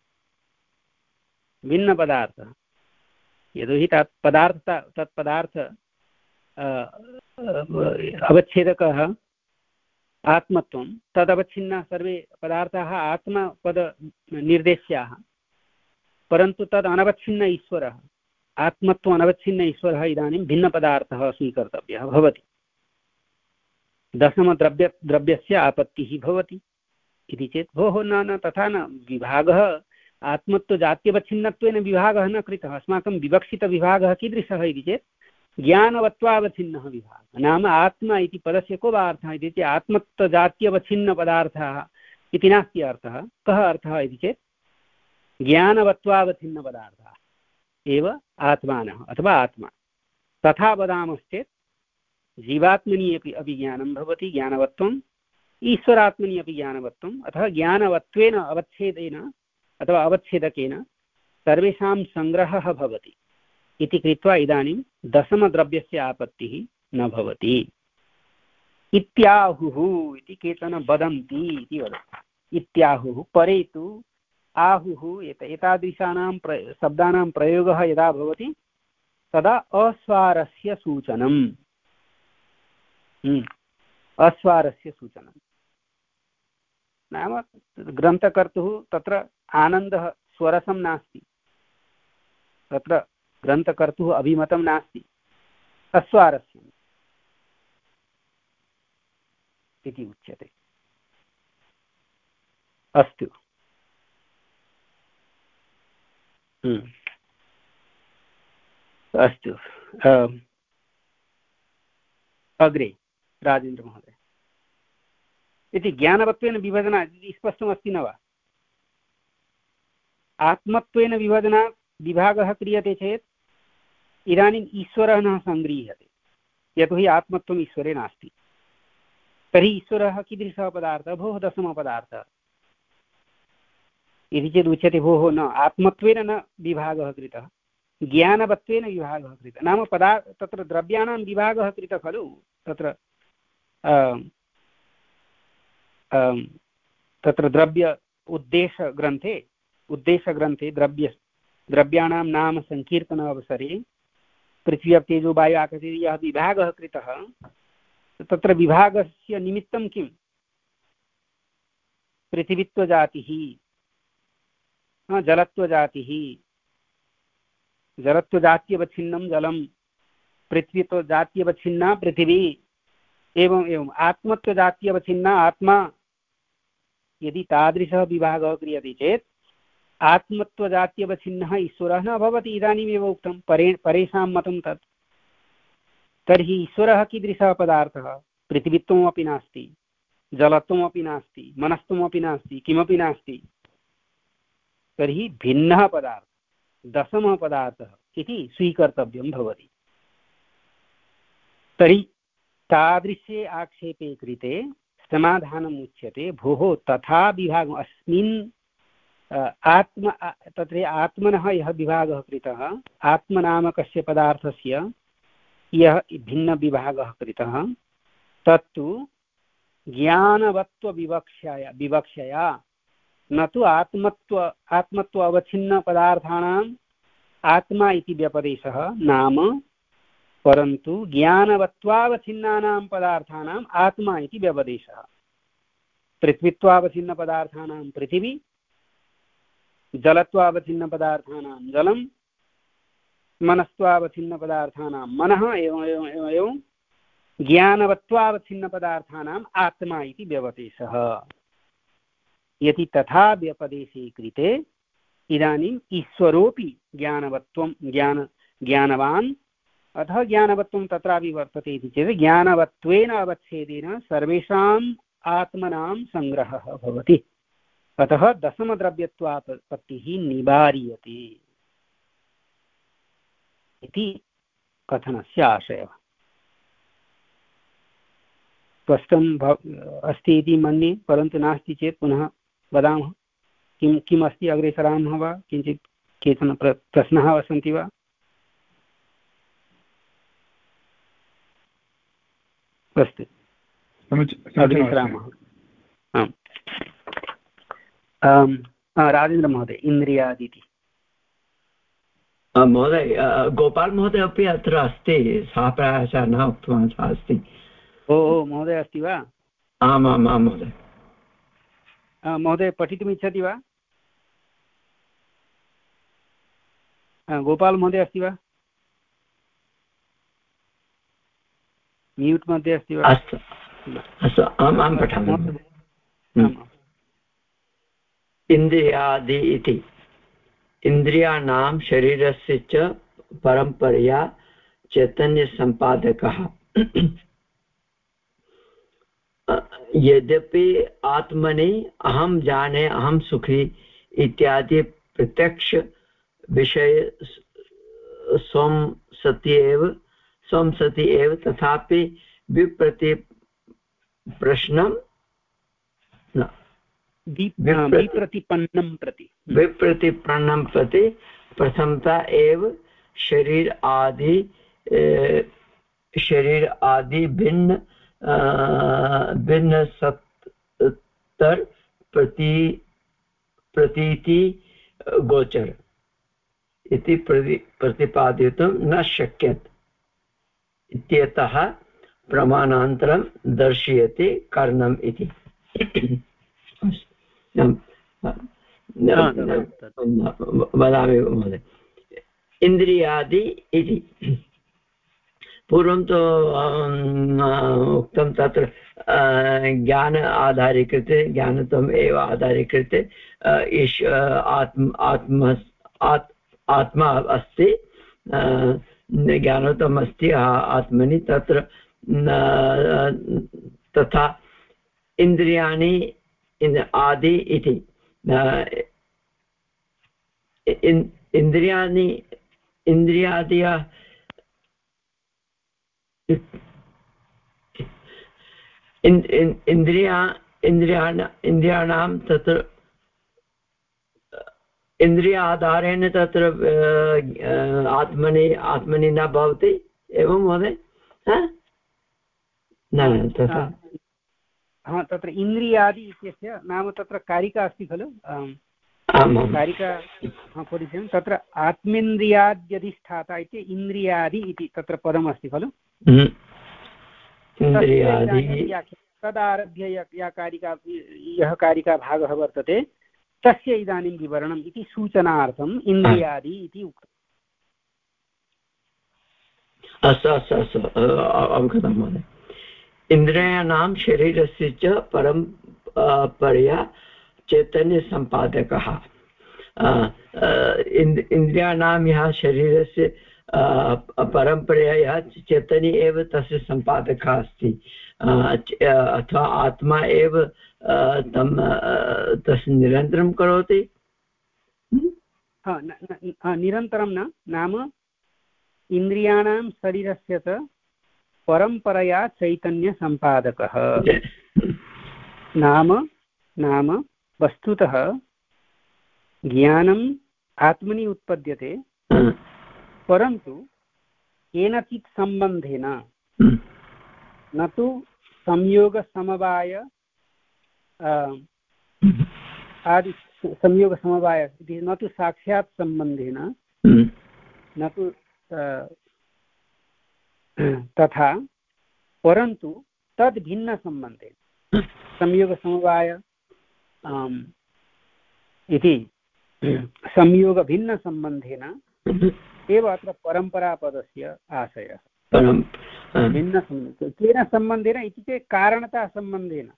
Speaker 1: भिन्नपदार्थः यतोहि तत् पदार्थ तत्पदार्थ अवच्छेदकः आत्मत्वं तदवच्छिन्नाः सर्वे पदार्थाः आत्मपदनिर्देश्याः, परन्तु तद् अनवच्छिन्न ईश्वरः, आत्मत्वम् अनवच्छिन्न ईश्वरः इदानीं भिन्नपदार्थः स्वीकर्तव्यः भवति। दशमद्रव्य द्रव्यस्य आपत्तिः भवति इति चेत् भोः न न तथा न, विभागः आत्मत्वजात्यवच्छिन्नत्वेन विभागः न कृतः। अस्माकं विवक्षितविभागः कीदृशः इति चेत् ज्ञानवत्वावच्छिन्नः विभागः। नाम आत्मा इति पदस्य को वा अर्थः इति चेत् आत्मत्वजात्यवच्छिन्नपदार्थः इति नास्ति अर्थः। कः अर्थः इति चेत् ज्ञानवत्वावच्छिन्नपदार्थः एव आत्मानः अथवा आत्मा। तथा वदामश्चेत् जीवात्मनि अपि अपि ज्ञानं भवति, ज्ञानवत्वम्, ईश्वरात्मनि अपि ज्ञानवत्वम्, अतः ज्ञानवत्वेन अवच्छेदेन अथवा अवच्छेदकेन सर्वेषां सङ्ग्रहः भवति इति कृत्वा इदानीं दशमद्रव्यस्य आपत्तिः न भवति इत्याहुः इति केचन वदन्ति इति वदन्ति। इत्याहुः परे तु आहुः एत एतादृशानां प्र शब्दानां प्रयोगः यदा भवति तदा अस्वारस्य सूचनम्, अस्वारस्य सूचनं नाम ग्रन्थकर्तुः तत्र आनन्दः स्वरसं नास्ति, तत्र ग्रन्थकर्तुः अभिमतं नास्ति, अस्वारस्यम् इति उच्यते। अस्तु, अस्तु अग्रे राजेन्द्र महोदय। इति ज्ञानवत्वेन विभजना स्पष्टमस्ति न वा? आत्मत्वेन विभजनात् विभागः क्रियते चेत् इदानीम् ईश्वरः न सङ्गृह्यते, यतोहि आत्मत्वम् ईश्वरे नास्ति। तर्हि ईश्वरः कीदृशः पदार्थः? भोः दशमपदार्थः इति चेत् उच्यते भोः न, आत्मत्वेन न विभागः कृतः, ज्ञानवत्वेन विभागः कृतः। नाम पदार्थ तत्र द्रव्याणां विभागः कृतः खलु, तत्र तत्र द्रव्य उद्देशग्रन्थे उद्देशग्रन्थे द्रव्य द्रव्याणां नाम सङ्कीर्तन अवसरे पृथ्वी तेजो वायु आकाशे यः विभागः कृतः तत्र विभागस्य निमित्तं किं? पृथिवीत्वजातिः, जलत्वजातिः, जलत्वजात्यवच्छिन्नं जलं, पृथ्वीत्वजात्यवच्छिन्ना पृथिवी, एवम् एवम् आत्मत्वजात्यवच्छिन्ना आत्मा। यदि तादृशः विभागः क्रियते चेत् आत्मत्वजात्यवच्छिन्नः ईश्वरः न भवति। इदानीमेव उक्तं परे परेषां मतं तत्। तर्हि ईश्वरः कीदृशः पदार्थः? पृथिवीत्वमपि नास्ति, जलत्वमपि नास्ति, मनस्त्वमपि नास्ति, किमपि नास्ति। तर्हि भिन्नः पदार्थः, दशमः पदार्थः इति स्वीकर्तव्यं भवति। तर्हि तादृशे आक्षेपे कृते समाधानम् उच्यते भोः तथा विभागः अस्मिन् आत्म तत्र आत्मनः यः विभागः कृतः, आत्मनामकस्य पदार्थस्य यः भिन्नविभागः कृतः तत्तु ज्ञानवत्वविवक्षया विवक्षया न तु आत्मत्व आत्मत्व अवच्छिन्नपदार्थानाम् आत्मा इति व्यपदेशः नाम, परन्तु ज्ञानवत्वावच्छिन्नानां पदार्थानाम् आत्मा इति व्यपदेशः। पृथ्वीत्वावच्छिन्नपदार्थानां पृथिवी, जलत्वावच्छिन्नपदार्थानां जलं, मनस्त्वावच्छिन्नपदार्थानां मनः, एवं एवं एवं एवं ज्ञानवत्वावच्छिन्नपदार्थानाम् आत्मा इति व्यपदेशः। यदि तथा व्यपदेशे कृते इदानीम् ईश्वरोऽपि ज्ञानवत्वं ज्ञान ज्ञानवान् अतः ज्ञानवत्वं तत्रापि वर्तते इति चेत् ज्ञानवत्वेन अवच्छेदेन सर्वेषाम् आत्मनां सङ्ग्रहः भवति। अतः दशमद्रव्यत्वापत्तिः निवार्यते इति कथनस्य आशयः। स्पष्टं अस्ति इति मन्ये, परन्तु नास्ति चेत् पुनः वदामः। किं किम् अस्ति, अग्रे सरामः वा? किञ्चित् केचन प्र प्रश्नाः सन्ति वा? अस्तु, अग्रे सरामः। आम्, राजेन्द्र महोदय, इन्द्रियादिति
Speaker 3: महोदय, गोपाल महोदय अपि अत्र अस्ति, सः प्रायशः न उक्तवान्, सः अस्ति।
Speaker 1: ओ महोदय अस्ति वा?
Speaker 3: आम् आम् आम् महोदय।
Speaker 1: महोदय पठितुम् इच्छति वा? गोपाल महोदय अस्ति वा? म्यूट् मध्ये अस्ति वा?
Speaker 3: अस्तु अस्तु आम् आं पठामि। इन्द्रियादि इति इन्द्रियाणां शरीरस्य च परम्परया चैतन्यसम्पादकः। यद्यपि आत्मनि अहं जाने अहं सुखी इत्यादि प्रत्यक्ष विषय स्वं सति एव स्वं सति एव, तथापि विप्रति प्रश्नं न
Speaker 1: विप्रतिपन्नं प्रति
Speaker 3: विप्रतिपन्नं प्रति प्रथमता एव शरीर आदि शरीर आदि भिन्न भिन्न सत्तर प्रति प्रतीति गोचर इति प्रतिपादयितुं न शक्यते इत्यतः प्रमाणान्तरं दर्शयति कारणम् इति। वदामि महोदय। इन्द्रियादि इति पूर्वं तु उक्तं तत्र ज्ञान आधारीकृत्य ज्ञानत्वम् एव आधारीकृत्य ईश आत्म आत्म आत्मा अस्ति, ज्ञानत्वम् अस्ति आत्मनि, तत्र तथा इन्द्रियाणि आदि इति इन्द्रियाणि इन्द्रियादयः इन्द्रिया इन्द्रियाण इन्द्रियाणां तत्र इन्द्रिय आधारेण तत्र आत्मनि आत्मनि न भवति एवं महोदय? न तथा
Speaker 1: हा, तत्र इन्द्रियादि इत्यस्य नाम तत्र कारिका अस्ति खलु, कारिका परिचयं तत्र आत्मेन्द्रियाद्यधिष्ठाता इति इन्द्रियादि इति तत्र पदमस्ति खलु। तदारभ्य या कारिका यः कारिका भागः वर्तते तस्य इदानीं विवरणम् इति सूचनार्थम् इन्द्रियादि इति उक्तम्।
Speaker 3: अस्तु अस्तु अस्तु अवगतं महोदय। इन्द्रियाणां शरीरस्य च परम्परया चैतन्यसम्पादकः। इन्द्रियाणां यः शरीरस्य परम्परया यः चैतन्य एव तस्य सम्पादकः अस्ति, अथवा आत्मा एव तं तस्य निरन्तरं करोति।
Speaker 1: निरन्तरं न, नाम इन्द्रियाणां शरीरस्य च परम्परया चैतन्यसम्पादकः। नाम नाम वस्तुतः ज्ञानम् आत्मनि उत्पद्यते, परन्तु केनचित् सम्बन्धेन, न तु संयोगसमवाय आदि संयोगसमवाय इति, न तु साक्षात् सम्बन्धेन, न तु तथा, परन्तु तद् भिन्नसम्बन्धेन संयोगसमवाय इति संयोगभिन्नसम्बन्धेन एव अत्र परम्परापदस्य आशयः। भिन्नसम्बन्धेन केन सम्बन्धेन इत्युक्ते कारणतासम्बन्धेन।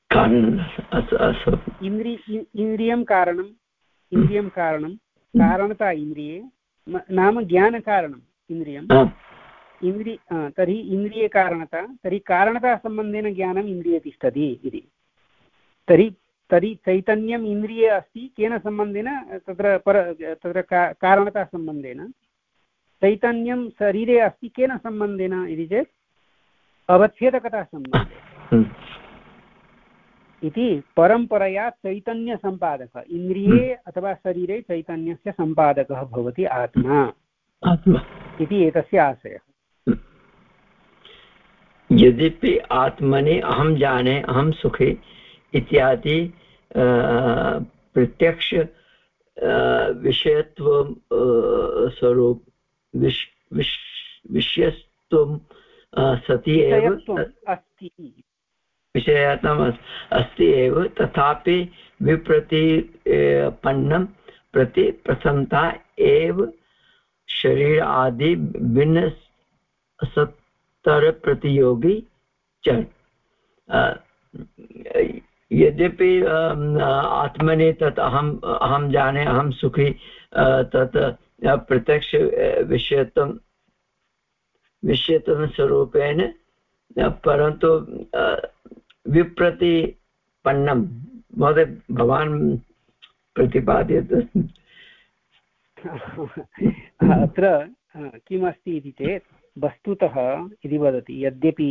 Speaker 1: इन्द्रि इन्द्रियं कारणम् इन्द्रियं कारणं कारणता इन्द्रिये नाम ज्ञानकारणम् इन्द्रियम् इन्द्रि तर्हि इन्द्रियकारणता, तर्हि कारणतासम्बन्धेन ज्ञानम् इन्द्रिये तिष्ठति इति। तर्हि तर्हि चैतन्यम् इन्द्रिये अस्ति केन सम्बन्धेन, तत्र पर तत्र कारणतासम्बन्धेन। चैतन्यं शरीरे अस्ति केन सम्बन्धेन इति चेत् अवच्छेदकतासम्बन्धेन इति। परम्परया चैतन्यसम्पादकः, इन्द्रिये अथवा शरीरे चैतन्यस्य सम्पादकः भवति आत्मा इति एतस्य आशयः।
Speaker 3: यद्यपि आत्मनि अहं जाने अहं सुखी इत्यादि प्रत्यक्ष विषयत्व स्वरूप विषयत्वं सति एव
Speaker 1: अस्ति
Speaker 3: विषयत्वम् अस्ति एव, तथापि विप्रतिपन्नं प्रति प्रसन्नता एव शरीर आदि भिन्न सत्तरप्रतियोगी च। यद्यपि आत्मनि तत् अहम् अहं जाने, अहं सुखी, तत् प्रत्यक्ष विषयत्वं विषयत्वं स्वरूपेण, परन्तु विप्रतिपन्नं महोदय भवान् प्रतिपादयतु।
Speaker 1: अत्र किमस्ति इति चेत् वस्तुतः इति वदति, यद्यपि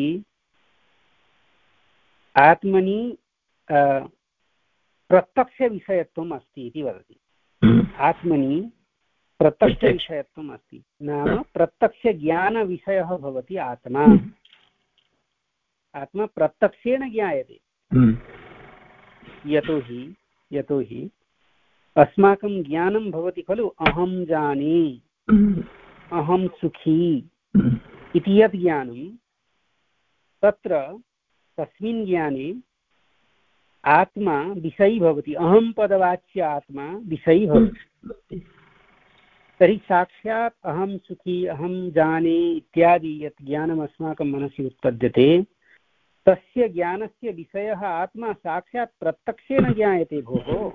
Speaker 1: आत्मनि प्रत्यक्षविषयत्वम् अस्ति इति वदति, आत्मनि प्रत्यक्षविषयत्वम् अस्ति, नाम प्रत्यक्षज्ञानविषयः भवति आत्मा। आत्मा प्रत्यक्षेण ज्ञायते, यतोहि यतोहि अस्माकं ज्ञानं भवति खलु, अहं जाने, अहं सुखी इति यत् ज्ञानं, तत्र तस्मिन् ज्ञाने आत्मा विषयी भवति, अहं पदवाच्य आत्मा विषयी भवति। तर्हि साक्षात् अहं सुखी, अहं जाने इत्यादि यत् ज्ञानम् अस्माकं मनसि उत्पद्यते, तस्य ज्ञानस्य विषयः आत्मा साक्षात् प्रत्यक्षेण ज्ञायते। भोः,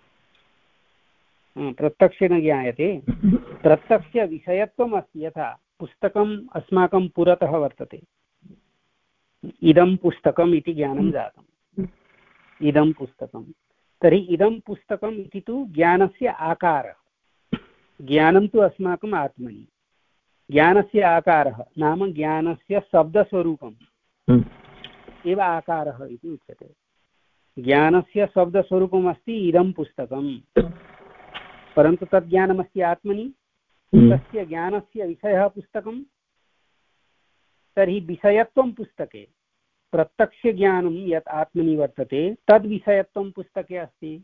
Speaker 1: प्रत्यक्षेण ज्ञायते। प्रत्यक्षविषयत्वम् अस्ति। यथा पुस्तकम् अस्माकं पुरतः वर्तते, इदं पुस्तकम् इति ज्ञानं जातम्, इदं पुस्तकं। तर्हि इदं पुस्तकम् इति तु ज्ञानस्य आकारः, ज्ञानं तु अस्माकम् आत्मनि। ज्ञानस्य आकारः नाम ज्ञानस्य शब्दस्वरूपम् एव आकारः इति उच्यते। ज्ञानस्य शब्दस्वरूपम् अस्ति इदं पुस्तकं, परन्तु तद् ज्ञानमस्ति आत्मनि, तस्य ज्ञानस्य विषयः पुस्तकं। तर्हि विषयत्वं पुस्तके, प्रत्यक्षज्ञानं यत् आत्मनि वर्तते तद्विषयत्वं पुस्तके अस्ति।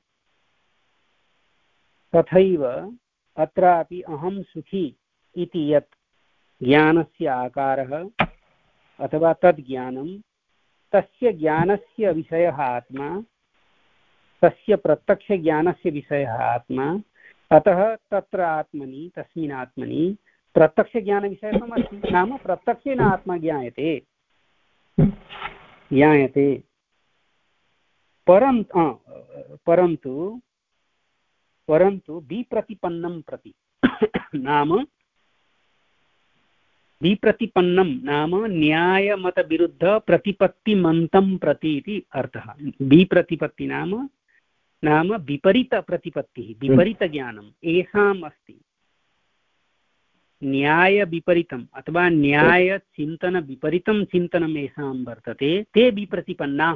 Speaker 1: तथैव अत्रापि अहं सुखी इति यत् ज्ञानस्य आकारः अथवा तद् ज्ञानं, तस्य ज्ञानस्य विषयः आत्मा, तस्य प्रत्यक्षज्ञानस्य विषयः आत्मा। अतः तत्र आत्मनि, तस्मिन् आत्मनि प्रत्यक्षज्ञानविषयत्वम् अस्ति, नाम प्रत्यक्षेण आत्मा ज्ञायते ज्ञायते परन्तु परन्तु परन्तु विप्रतिपन्नं प्रति नाम विप्रतिपन्नं नाम न्यायमतविरुद्ध प्रतिपत्तिमन्तं प्रति इति अर्थः। विप्रतिपत्ति नाम नाम विपरीतप्रतिपत्तिः, विपरीतज्ञानम् येषाम् अस्ति। न्यायविपरीतम् अथवा न्यायचिन्तनविपरीतं चिन्तनं येषां वर्तते ते विप्रतिपन्नाः।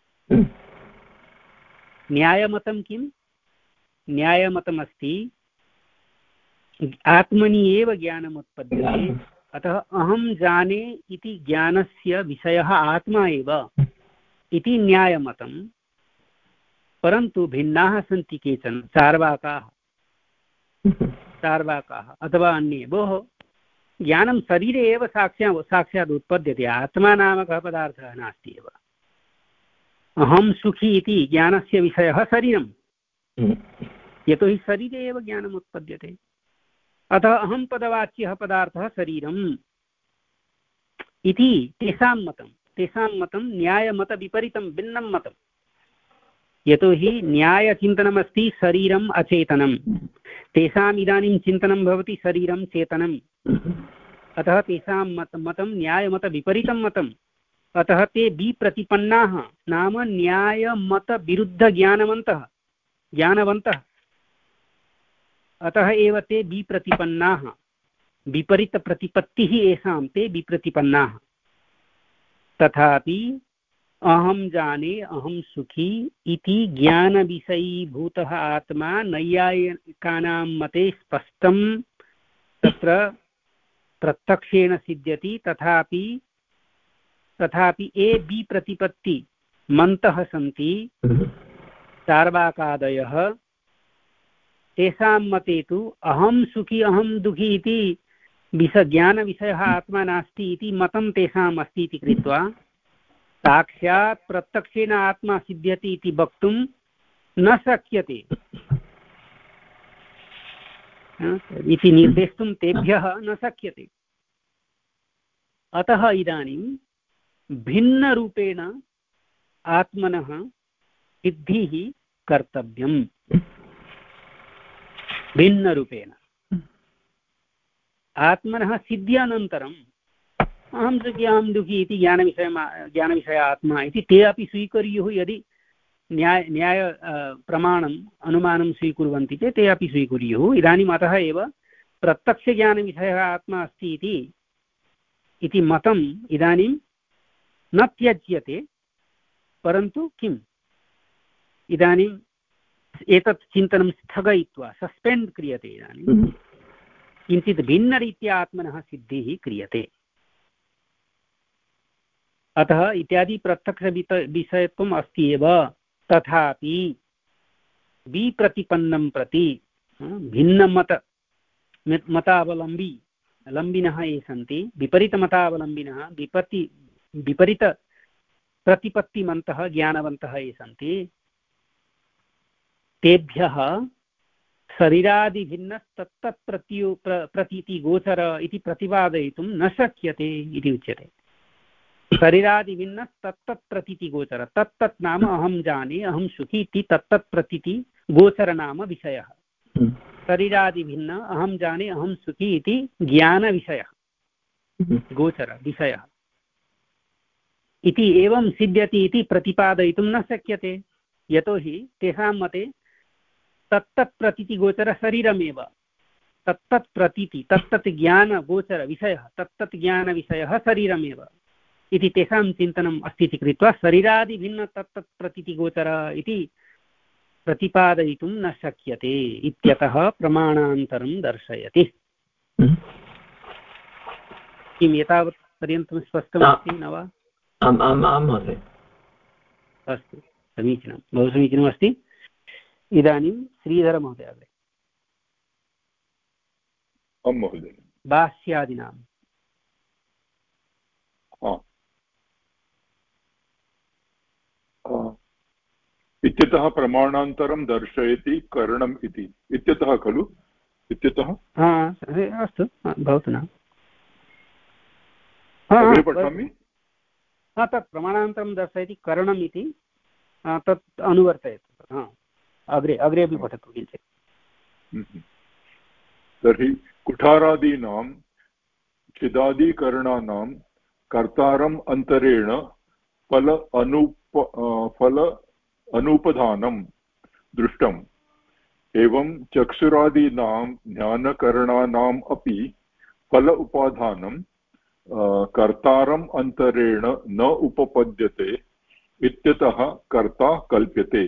Speaker 1: न्यायमतं किं? न्यायमतमस्ति आत्मनि एव ज्ञानम् उत्पद्यते, अतः अहं जाने इति ज्ञानस्य विषयः आत्मा एव इति न्यायमतं। परन्तु भिन्नाः सन्ति केचन चार्वाकाः चार्वाकाः अथवा अन्ये। भोः, ज्ञानं शरीरे एव साक्षात् साक्षात् उत्पद्यते, आत्मा नामकः पदार्थः नास्ति एव। अहं सुखी इति ज्ञानस्य विषयः शरीरं, यतोहि शरीरे एव ज्ञानम् उत्पद्यते। अतः अहं पदवाच्यः पदार्थः शरीरम् इति तेषां मतं। तेषां मतं न्यायमतविपरीतं भिन्नं मतं, यतोहि न्यायचिन्तनमस्ति शरीरम् अचेतनं, तेषाम् इदानीं चिन्तनं भवति शरीरं चेतनम्। अतः तेषां मत मतं न्यायमतविपरीतं मतम्। अतः ते विप्रतिपन्नाः नाम न्यायमतविरुद्धज्ञानवन्तः ज्ञानवन्तः। अतः एव ते विप्रतिपन्नाः, विपरीतप्रतिपत्तिः येषां ते विप्रतिपन्नाः। तथापि अहं जाने, अहं सुखी इति ज्ञानविषयीभूतः आत्मा नैयायिकानां मते स्पष्टं तत्र प्रत्यक्षेण सिद्ध्यति। तथापि तथापि ये विप्रतिपत्ति मन्तः सन्ति चार्वाकादयः, तेषां मते तु अहं सुखी अहं दुःखी इति विष ज्ञानविषयः आत्मा नास्ति इति मतं तेषाम् अस्ति इति कृत्वा साक्षात् प्रत्यक्षेन आत्मा सिद्ध्यति इति वक्तुं न शक्यते इति निर्देष्टुं तेभ्यः न शक्यते। अतः इदानीं भिन्नरूपेण आत्मनः सिद्धिः कर्तव्यम्। भिन्नरूपेण आत्मनः सिद्ध्यनन्तरम् अहं सुखी अहं दुःखी इति ज्ञानविषय ज्ञानविषय आत्मा इति ते अपि स्वीकुर्युः। यदि न्याय न्याय प्रमाणम् अनुमानं स्वीकुर्वन्ति चेत् ते अपि स्वीकुर्युः। इदानीम् अतः एव प्रत्यक्षज्ञानविषयः आत्मा अस्ति इति इति मतम् इदानीं न त्यज्यते, परन्तु किम् इदानीम् एतत् चिन्तनं स्थगयित्वा सस्पेण्ड् क्रियते। इदानीं किञ्चित् भिन्नरीत्या आत्मनः सिद्धिः क्रियते। अतः इत्यादि प्रत्यक्षविषयत्वम् अस्ति एव, तथापि विप्रतिपन्नं प्रति भिन्नमत मतावलम्बी लम्बिनः ये सन्ति, विपरीतमतावलम्बिनः विपति विपरीतप्रतिपत्तिमन्तः ज्ञानवन्तः ये सन्ति, तेभ्यः शरीरादिभिन्नस्तत्तत् प्रत्यो प्रतीतिगोचर इति प्रतिपादयितुं न शक्यते इति उच्यते। शरीरादिभिन्नस्तत्तत् प्रतीतिगोचर, तत्तत् नाम अहं जाने अहं सुखी इति तत्तत् प्रतीति गोचर नाम विषयः। शरीरादिभिन्न अहं जाने अहं सुखी इति ज्ञानविषयः, गोचर विषयः इति एवं सिद्ध्यति इति प्रतिपादयितुं न शक्यते। यतोहि तेषां मते तत्तत् प्रतीतिगोचर शरीरमेव, तत्तत् प्रतीति तत्तत् ज्ञानगोचर विषयः, तत्तत् ज्ञानविषयः शरीरमेव इति तेषां चिन्तनम् अस्ति इति कृत्वा शरीरादिभिन्न तत्तत् प्रतीतिगोचर इति प्रतिपादयितुं न शक्यते इत्यतः प्रमाणान्तरं दर्शयति। किम् एतावत् पर्यन्तं स्पष्टमस्ति न वा?
Speaker 3: आम् आम् आम् महोदय।
Speaker 1: अस्तु, समीचीनं, बहु समीचीनमस्ति। इदानीं श्रीधरमहोदय अग्रे।
Speaker 4: आं महोदय।
Speaker 1: भाष्यादीनां
Speaker 4: इत्यतः प्रमाणान्तरं दर्शयति करणम् इति इत्यतः खलु इत्यतः
Speaker 1: अस्तु भवतु न
Speaker 4: पठामि।
Speaker 1: तत् प्रमाणान्तरं दर्शयति करणम् इति तत् अनुवर्तयतु। अग्रे अग्रे अपि पठतु किञ्चित्।
Speaker 4: तर्हि कुठारादीनां चिदादिकरणानां कर्तारम् अन्तरेण फल अनुप फल अनुपधानं दृष्टम्। एवं चक्षुरादीनां ज्ञानकरणानाम् अपि फल उपाधानं कर्तारम् अन्तरेण न उपपद्यते इत्यतः कर्ता कल्प्यते।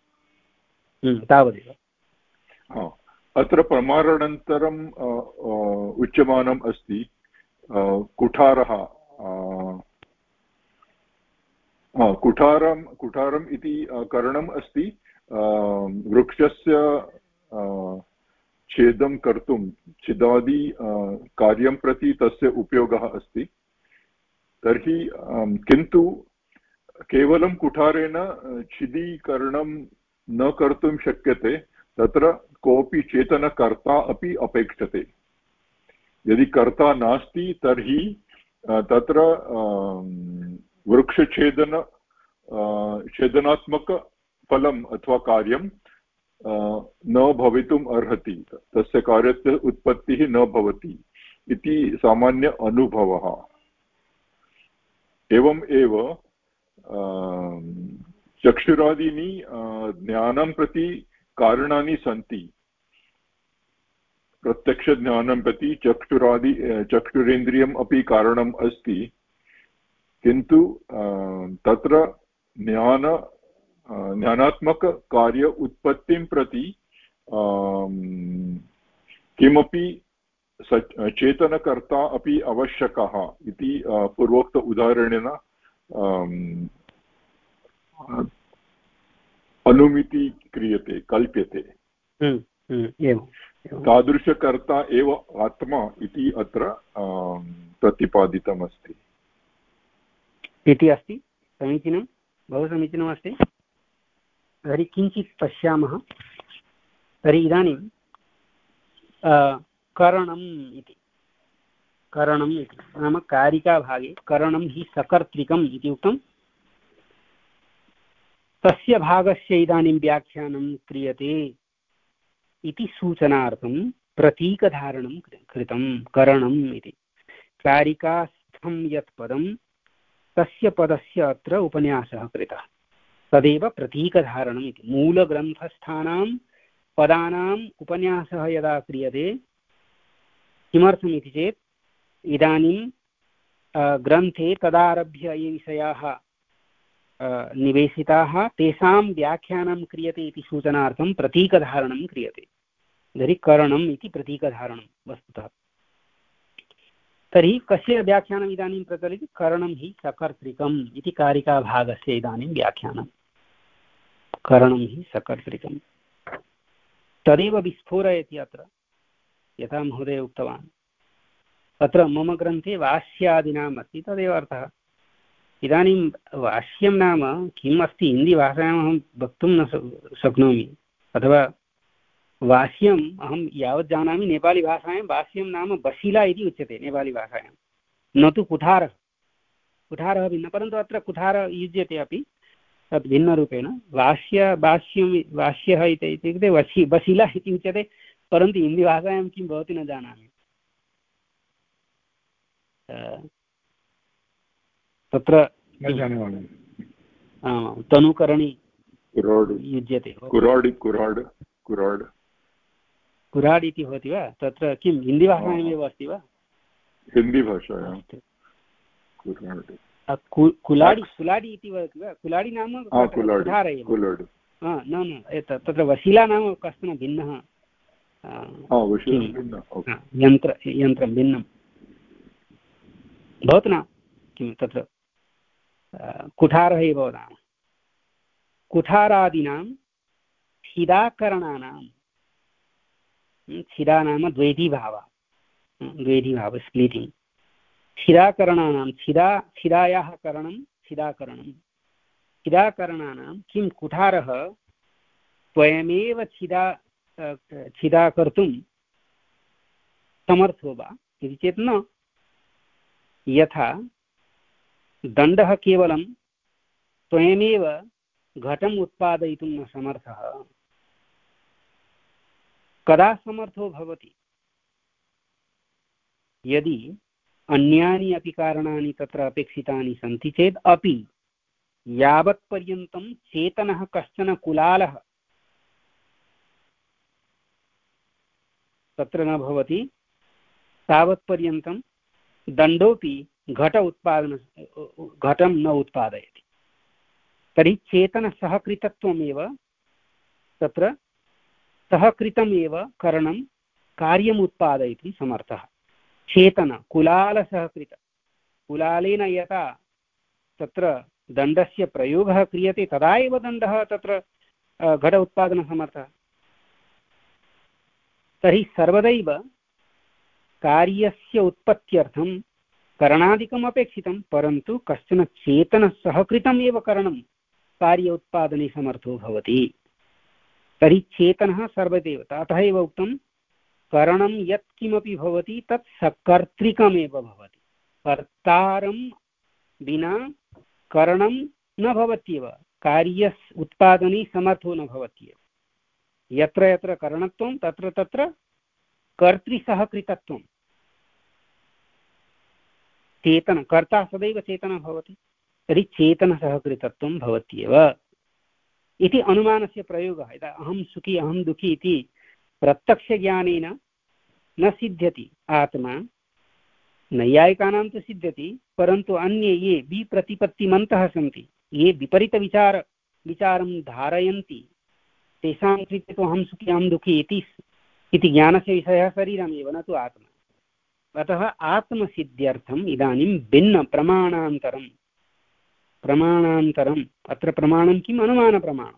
Speaker 1: तावदेव।
Speaker 4: अत्र प्रमाणानन्तरम् उच्यमानम् अस्ति कुठारः। कुठारं कुठारम् इति करणम् अस्ति वृक्षस्य छेदं कर्तुं छिदादि कार्यं प्रति तस्य उपयोगः अस्ति। तर्हि किन्तु केवलं कुठारेण छिदीकरणं न कर्तुं शक्यते, तत्र कोऽपि चेतनकर्ता अपि अपेक्षते। यदि कर्ता नास्ति तर्हि तत्र वृक्षछेदन छेदनात्मकफलम् अथवा कार्यं न भवितुम् अर्हति, तस्य कार्यस्य उत्पत्तिः न भवति इति सामान्य अनुभवः। एवम् एव चक्षुरादीनि ज्ञानं प्रति कारणानि सन्ति। प्रत्यक्षज्ञानं प्रति चक्षुरादि चक्षुरेन्द्रियम् अपि कारणम् अस्ति, किन्तु तत्र ज्ञान ज्ञानात्मककार्य उत्पत्तिं प्रति किमपि चेतनकर्ता अपि आवश्यकः इति पूर्वोक्त उदाहरणेन अनुमिति क्रियते, कल्प्यते। तादृशकर्ता एव आत्मा इति अत्र प्रतिपादितमस्ति
Speaker 1: इति अस्ति। समीचीनं, बहु समीचीनमस्ति। तर्हि किञ्चित् पश्यामः। तर्हि इदानीं करणम् इति करणम् इति नाम कारिकाभागे करणं हि सकर्तृकम् इति उक्तं। तस्य भागस्य इदानीं व्याख्यानं क्रियते इति सूचनार्थं प्रतीकधारणं कृतं करणम् इति। कारिकास्थं यत् पदं तस्य पदस्य अत्र उपन्यासः कृतः, तदेव प्रतीकधारणम् इति। मूलग्रन्थस्थानां पदानाम् उपन्यासः यदा क्रियते, किमर्थम् इति चेत् इदानीं ग्रन्थे तदारभ्य ये विषयाः निवेशिताः तेषां व्याख्यानं क्रियते इति सूचनार्थं प्रतीकधारणं क्रियते। तर्हि करणम् इति प्रतीकधारणं वस्तुतः। तर्हि कस्य व्याख्यानम् इदानीं प्रचलति? करणं हि सकर्तृकम् इति कारिकाभागस्य इदानीं व्याख्यानं। करणं हि सकर्तृकम् तदेव विस्फोरयति अत्र, यथा महोदय उक्तवान्। अत्र मम ग्रन्थे वास्यादीनाम् अस्ति, तदेव अर्थः। इदानीं वास्यं नाम किम् अस्ति हिन्दीभाषायाम् अहं वक्तुं न शक्नोमि, अथवा वास्यम् अहं यावत् जानामि नेपालीभाषायां वास्यं नाम बसिला इति उच्यते नेपालीभाषायां, न तु कुठारः। कुठारः भिन्नः, परन्तु अत्र कुठार युज्यते अपि, तद् भिन्नरूपेण। वास्य वास्यं वास्यः इत्युक्ते वसि बसिला इति उच्यते, परन्तु हिन्दीभाषायां किं भवति न जानामि। तत्र तनुकरणी युज्यते।
Speaker 4: कुराड् कुराड् कुराड्
Speaker 1: कुराड् इति भवति वा? तत्र किं हिन्दीभाषायामेव अस्ति वा?
Speaker 4: हिन्दीभाषायां
Speaker 1: कुलाडि कुलाडि इति वदति वा? कुलाडि नाम कुठार एव। न न एतत् तत्र वसिला नाम कश्चन भिन्नः यन्त्र यन्त्रं भिन्नं भवतु न किं तत्र कुठारः एव वदामः। कुठारादीनां छिदाकरणानां, छिदा नाम द्वैधीभावः, द्वैधीभावः स्प्लिटिङ्ग्। छिदाकरणानां छिदा छिदायाः करणं छिदाकरणं छिदाकरणानां किं कुठारः स्वयमेव छिदा छिदा कर्तुं समर्थो वा इति चेत् न। यथा दण्डः केवलं स्वयमेव घटम् उत्पादयितुं न समर्थः, कदा समर्थो भवति? यदि अन्यानि अपि कारणानि तत्र अपेक्षितानि सन्ति चेत् अपि यावत्पर्यन्तं चेतनः कश्चन कुलालः तत्र न भवति, तावत्पर्यन्तं दण्डोपि घट उत्पादन घटं न उत्पादयति। तर्हि चेतनसहकृतत्वमेव तत्र सहकृतमेव करणं कार्यम् उत्पादयितुं समर्थः। चेतन कुलालसहकृत कुलालेन यथा तत्र दण्डस्य प्रयोगः क्रियते, तदा एव दण्डः तत्र घट उत्पादनसमर्थः। तर्हि सर्वदैव कार्यस्य उत्पत्त्यर्थं करणादिकम् अपेक्षितं, परन्तु कश्चन चेतनसहकृतम् एव करणं कार्य उत्पादने समर्थो भवति। तर्हि चेतनः सर्वदैव, अतः एव उक्तं करणं यत्किमपि भवति तत् सकर्तृकमेव भवति। कर्तारं विना करणं न भवत्येव, कार्य उत्पादने समर्थो न भवत्येव। यत्र यत्र करणत्वं तत्र तत्र कर्तृसहकृतत्वं। चेतन कर्ता सदैव चेतनः भवति, तर्हि चेतनसहकृतत्वं भवत्येव इति अनुमानस्य प्रयोगः। यदा अहं सुखी अहं दुःखी इति प्रत्यक्षज्ञानेन न सिद्ध्यति आत्मा, नैयायिकानां तु सिद्ध्यति, परन्तु अन्ये ये विप्रतिपत्तिमन्तः सन्ति, ये विपरीतविचार विचारं धारयन्ति, तेषां कृते तु अहं सुखी अहं दुःखी इति इति ज्ञानस्य विषयः शरीरमेव, न तु आत्मा। अतः आत्मसिद्ध्यर्थम् इदानीं भिन्न प्रमाणान्तरं प्रमाणान्तरम् अत्र प्रमाणं किम्? अनुमानप्रमाणम्।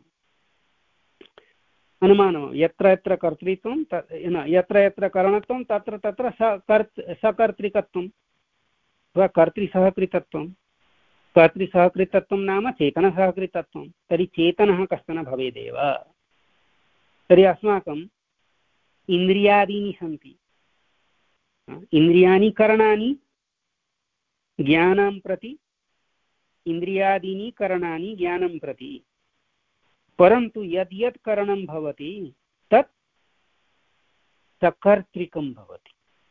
Speaker 1: अनुमानं यत्र यत्र कर्तृत्वं यत्र यत्र करणत्वं तत्र तत्र सकर्त् सकर्तृकत्वं वा कर्तृसहकृतत्वं। कर्तृसहकृतत्वं नाम चेतनसहकृतत्वं। तर्हि चेतनः कश्चन भवेदेव। तर्हि अस्माकम् इन्द्रियादीनि सन्ति, इन्द्रियाणि करणानि ज्ञानं प्रति, इन्द्रियादीनि करणानि ज्ञानं प्रति। परन्तु यद् यत् करणं भवति तत् सकर्तृकं भवति।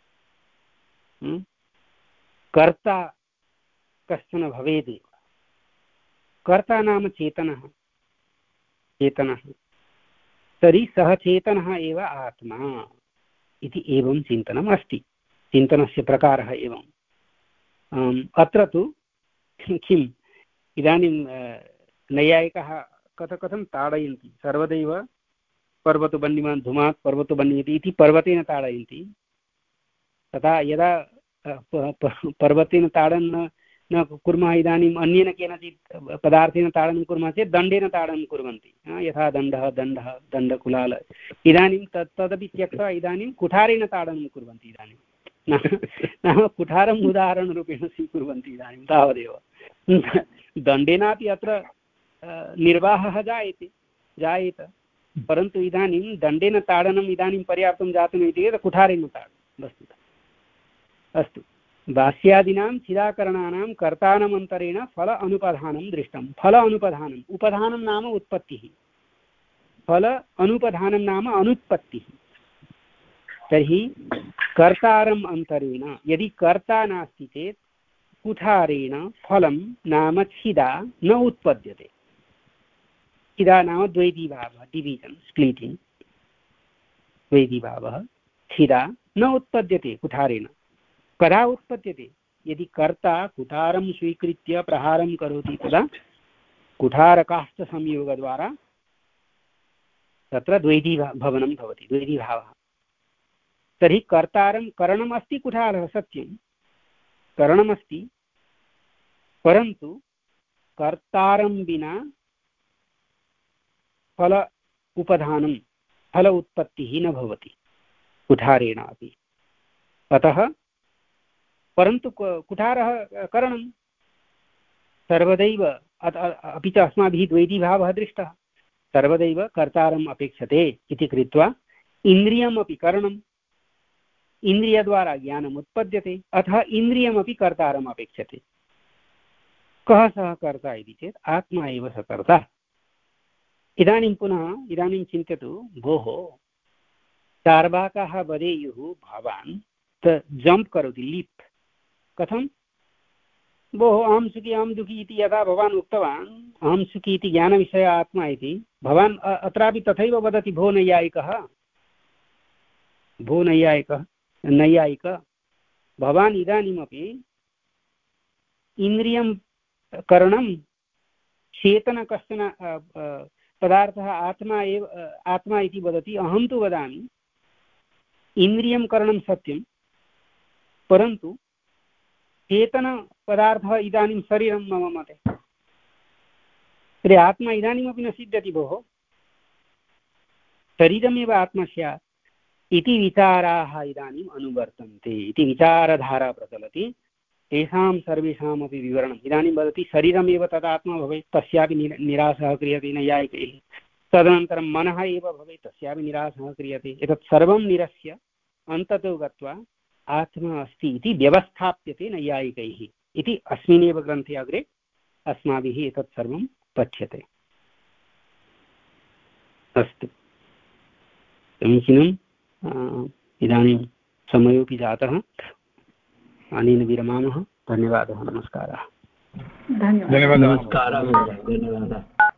Speaker 1: कर्ता कश्चन भवेदेव। कर्ता नाम चेतनः, चेतनः। तर्हि सः चेतनः एव आत्मा इति एवं चिन्तनम् अस्ति। चिन्तनस्य प्रकारः एवम्। अत्र तु किम् इदानीं नैयायिकाः कथ कथं ताडयन्ति, सर्वदैव पर्वतो बन्यमान् धूमात् पर्वतो बन्यते इति पर्वतेन ताडयन्ति। तथा यदा पर्वतेन ताडनं न कुर्मः, इदानीम् अन्येन केनचित् पदार्थेन ताडनं कुर्मः चेत् दण्डेन ताडनं कुर्वन्ति, यथा दण्डः दण्डः दण्डकुलाल। इदानीं तत् तदपि त्यक्त्वा इदानीं कुठारेण ताडनं कुर्वन्ति। इदानीं नाम कुठारम् उदाहरणरूपेण स्वीकुर्वन्ति इदानीं, तावदेव। दण्डेनापि अत्र निर्वाहः जायते जायेत, परन्तु इदानीं दण्डेन ताडनम् इदानीं पर्याप्तं जातम् इति चेत् कुठारेण ताडनं वस्तुतः। अस्तु, भाष्यादीनां चिदाकरणानां कर्तानमन्तरेण फल अनुपधानं दृष्टं। फल अनुपधानम्, उपधानं नाम उत्पत्तिः, फल अनुपधानं नाम अनुत्पत्तिः। तर्हि कर्तारम् अन्तरेण, यदि कर्ता नास्ति चेत् कुठारेण फलं नाम छिदा न उत्पद्यते। छिदा नाम द्वैधीभावः, डिविजन्, स्प्लिटिङ्ग्, द्वैधीभावः। छिदा न उत्पद्यते कुठारेण। कदा उत्पद्यते? यदि कर्ता कुठारं स्वीकृत्य प्रहारं करोति तदा कुठारकाष्ठसंयोगद्वारा तत्र द्वैधीभवनं भवति, द्वैधीभावः। तर्हि कर्तारं करणम् अस्ति कुठारः, सत्यं करणमस्ति, परन्तु कर्तारं विना फल उपधानं, फल उत्पत्तिः न भवति कुठारेण अपि। अतः परन्तु कुठारः करणं सर्वदैव, अपि च अस्माभिः द्वैधीभावः दृष्टः, सर्वदैव कर्तारम् अपेक्षते इति कृत्वा इन्द्रियमपि करणम्, इन्द्रियद्वारा ज्ञानम् उत्पद्यते, अतः इन्द्रियमपि कर्तारम् अपेक्षते। कः सः कर्ता इति चेत् आत्मा एव सः कर्ता। इदानीं पुनः इदानीं चिन्तयतु, भोः चार्वाकाः वदेयुः भवान् जम्प् करोति, लीप्, कथं? भोः अहं सुखी अहं दुःखी इति यदा भवान् उक्तवान्, अहं सुखी इति ज्ञानविषय आत्मा इति, भवान् अत्रापि तथैव वदति, भो नैयायिकः, भो नैयायिकः नैयायिक भवान् इदानीमपि इन्द्रियं करणं चेतन कश्चन पदार्थः आत्मा एव आत्मा इति वदति। अहं तु वदामि इन्द्रियं करणं सत्यं, परन्तु चेतनपदार्थः इदानीं शरीरं मम मते। तर्हि आत्मा इदानीमपि न सिद्ध्यति भोः, शरीरमेव आत्मा स्यात् इति विचाराः इदानीम् अनुवर्तन्ते, इति विचारधारा प्रचलति। तेषां सर्वेषामपि विवरणम् इदानीं वदति शरीरमेव तदात्मा भवेत्, तस्यापि निराशः क्रियते नैयायिकैः। तदनन्तरं मनः एव भवेत्, तस्यापि निराशः क्रियते। एतत् सर्वं निरस्य अन्ततो गत्वा आत्मा अस्ति इति व्यवस्थाप्यते नैयायिकैः इति अस्मिन्नेव ग्रन्थे अग्रे अस्माभिः एतत् सर्वं पठ्यते। अस्तु, समीचीनम्। इदानीं समयोपि जातः, अनेन विरमामः। धन्यवादः, नमस्कारः।
Speaker 5: धन्यवादः,
Speaker 3: नमस्कारः, धन्यवादः।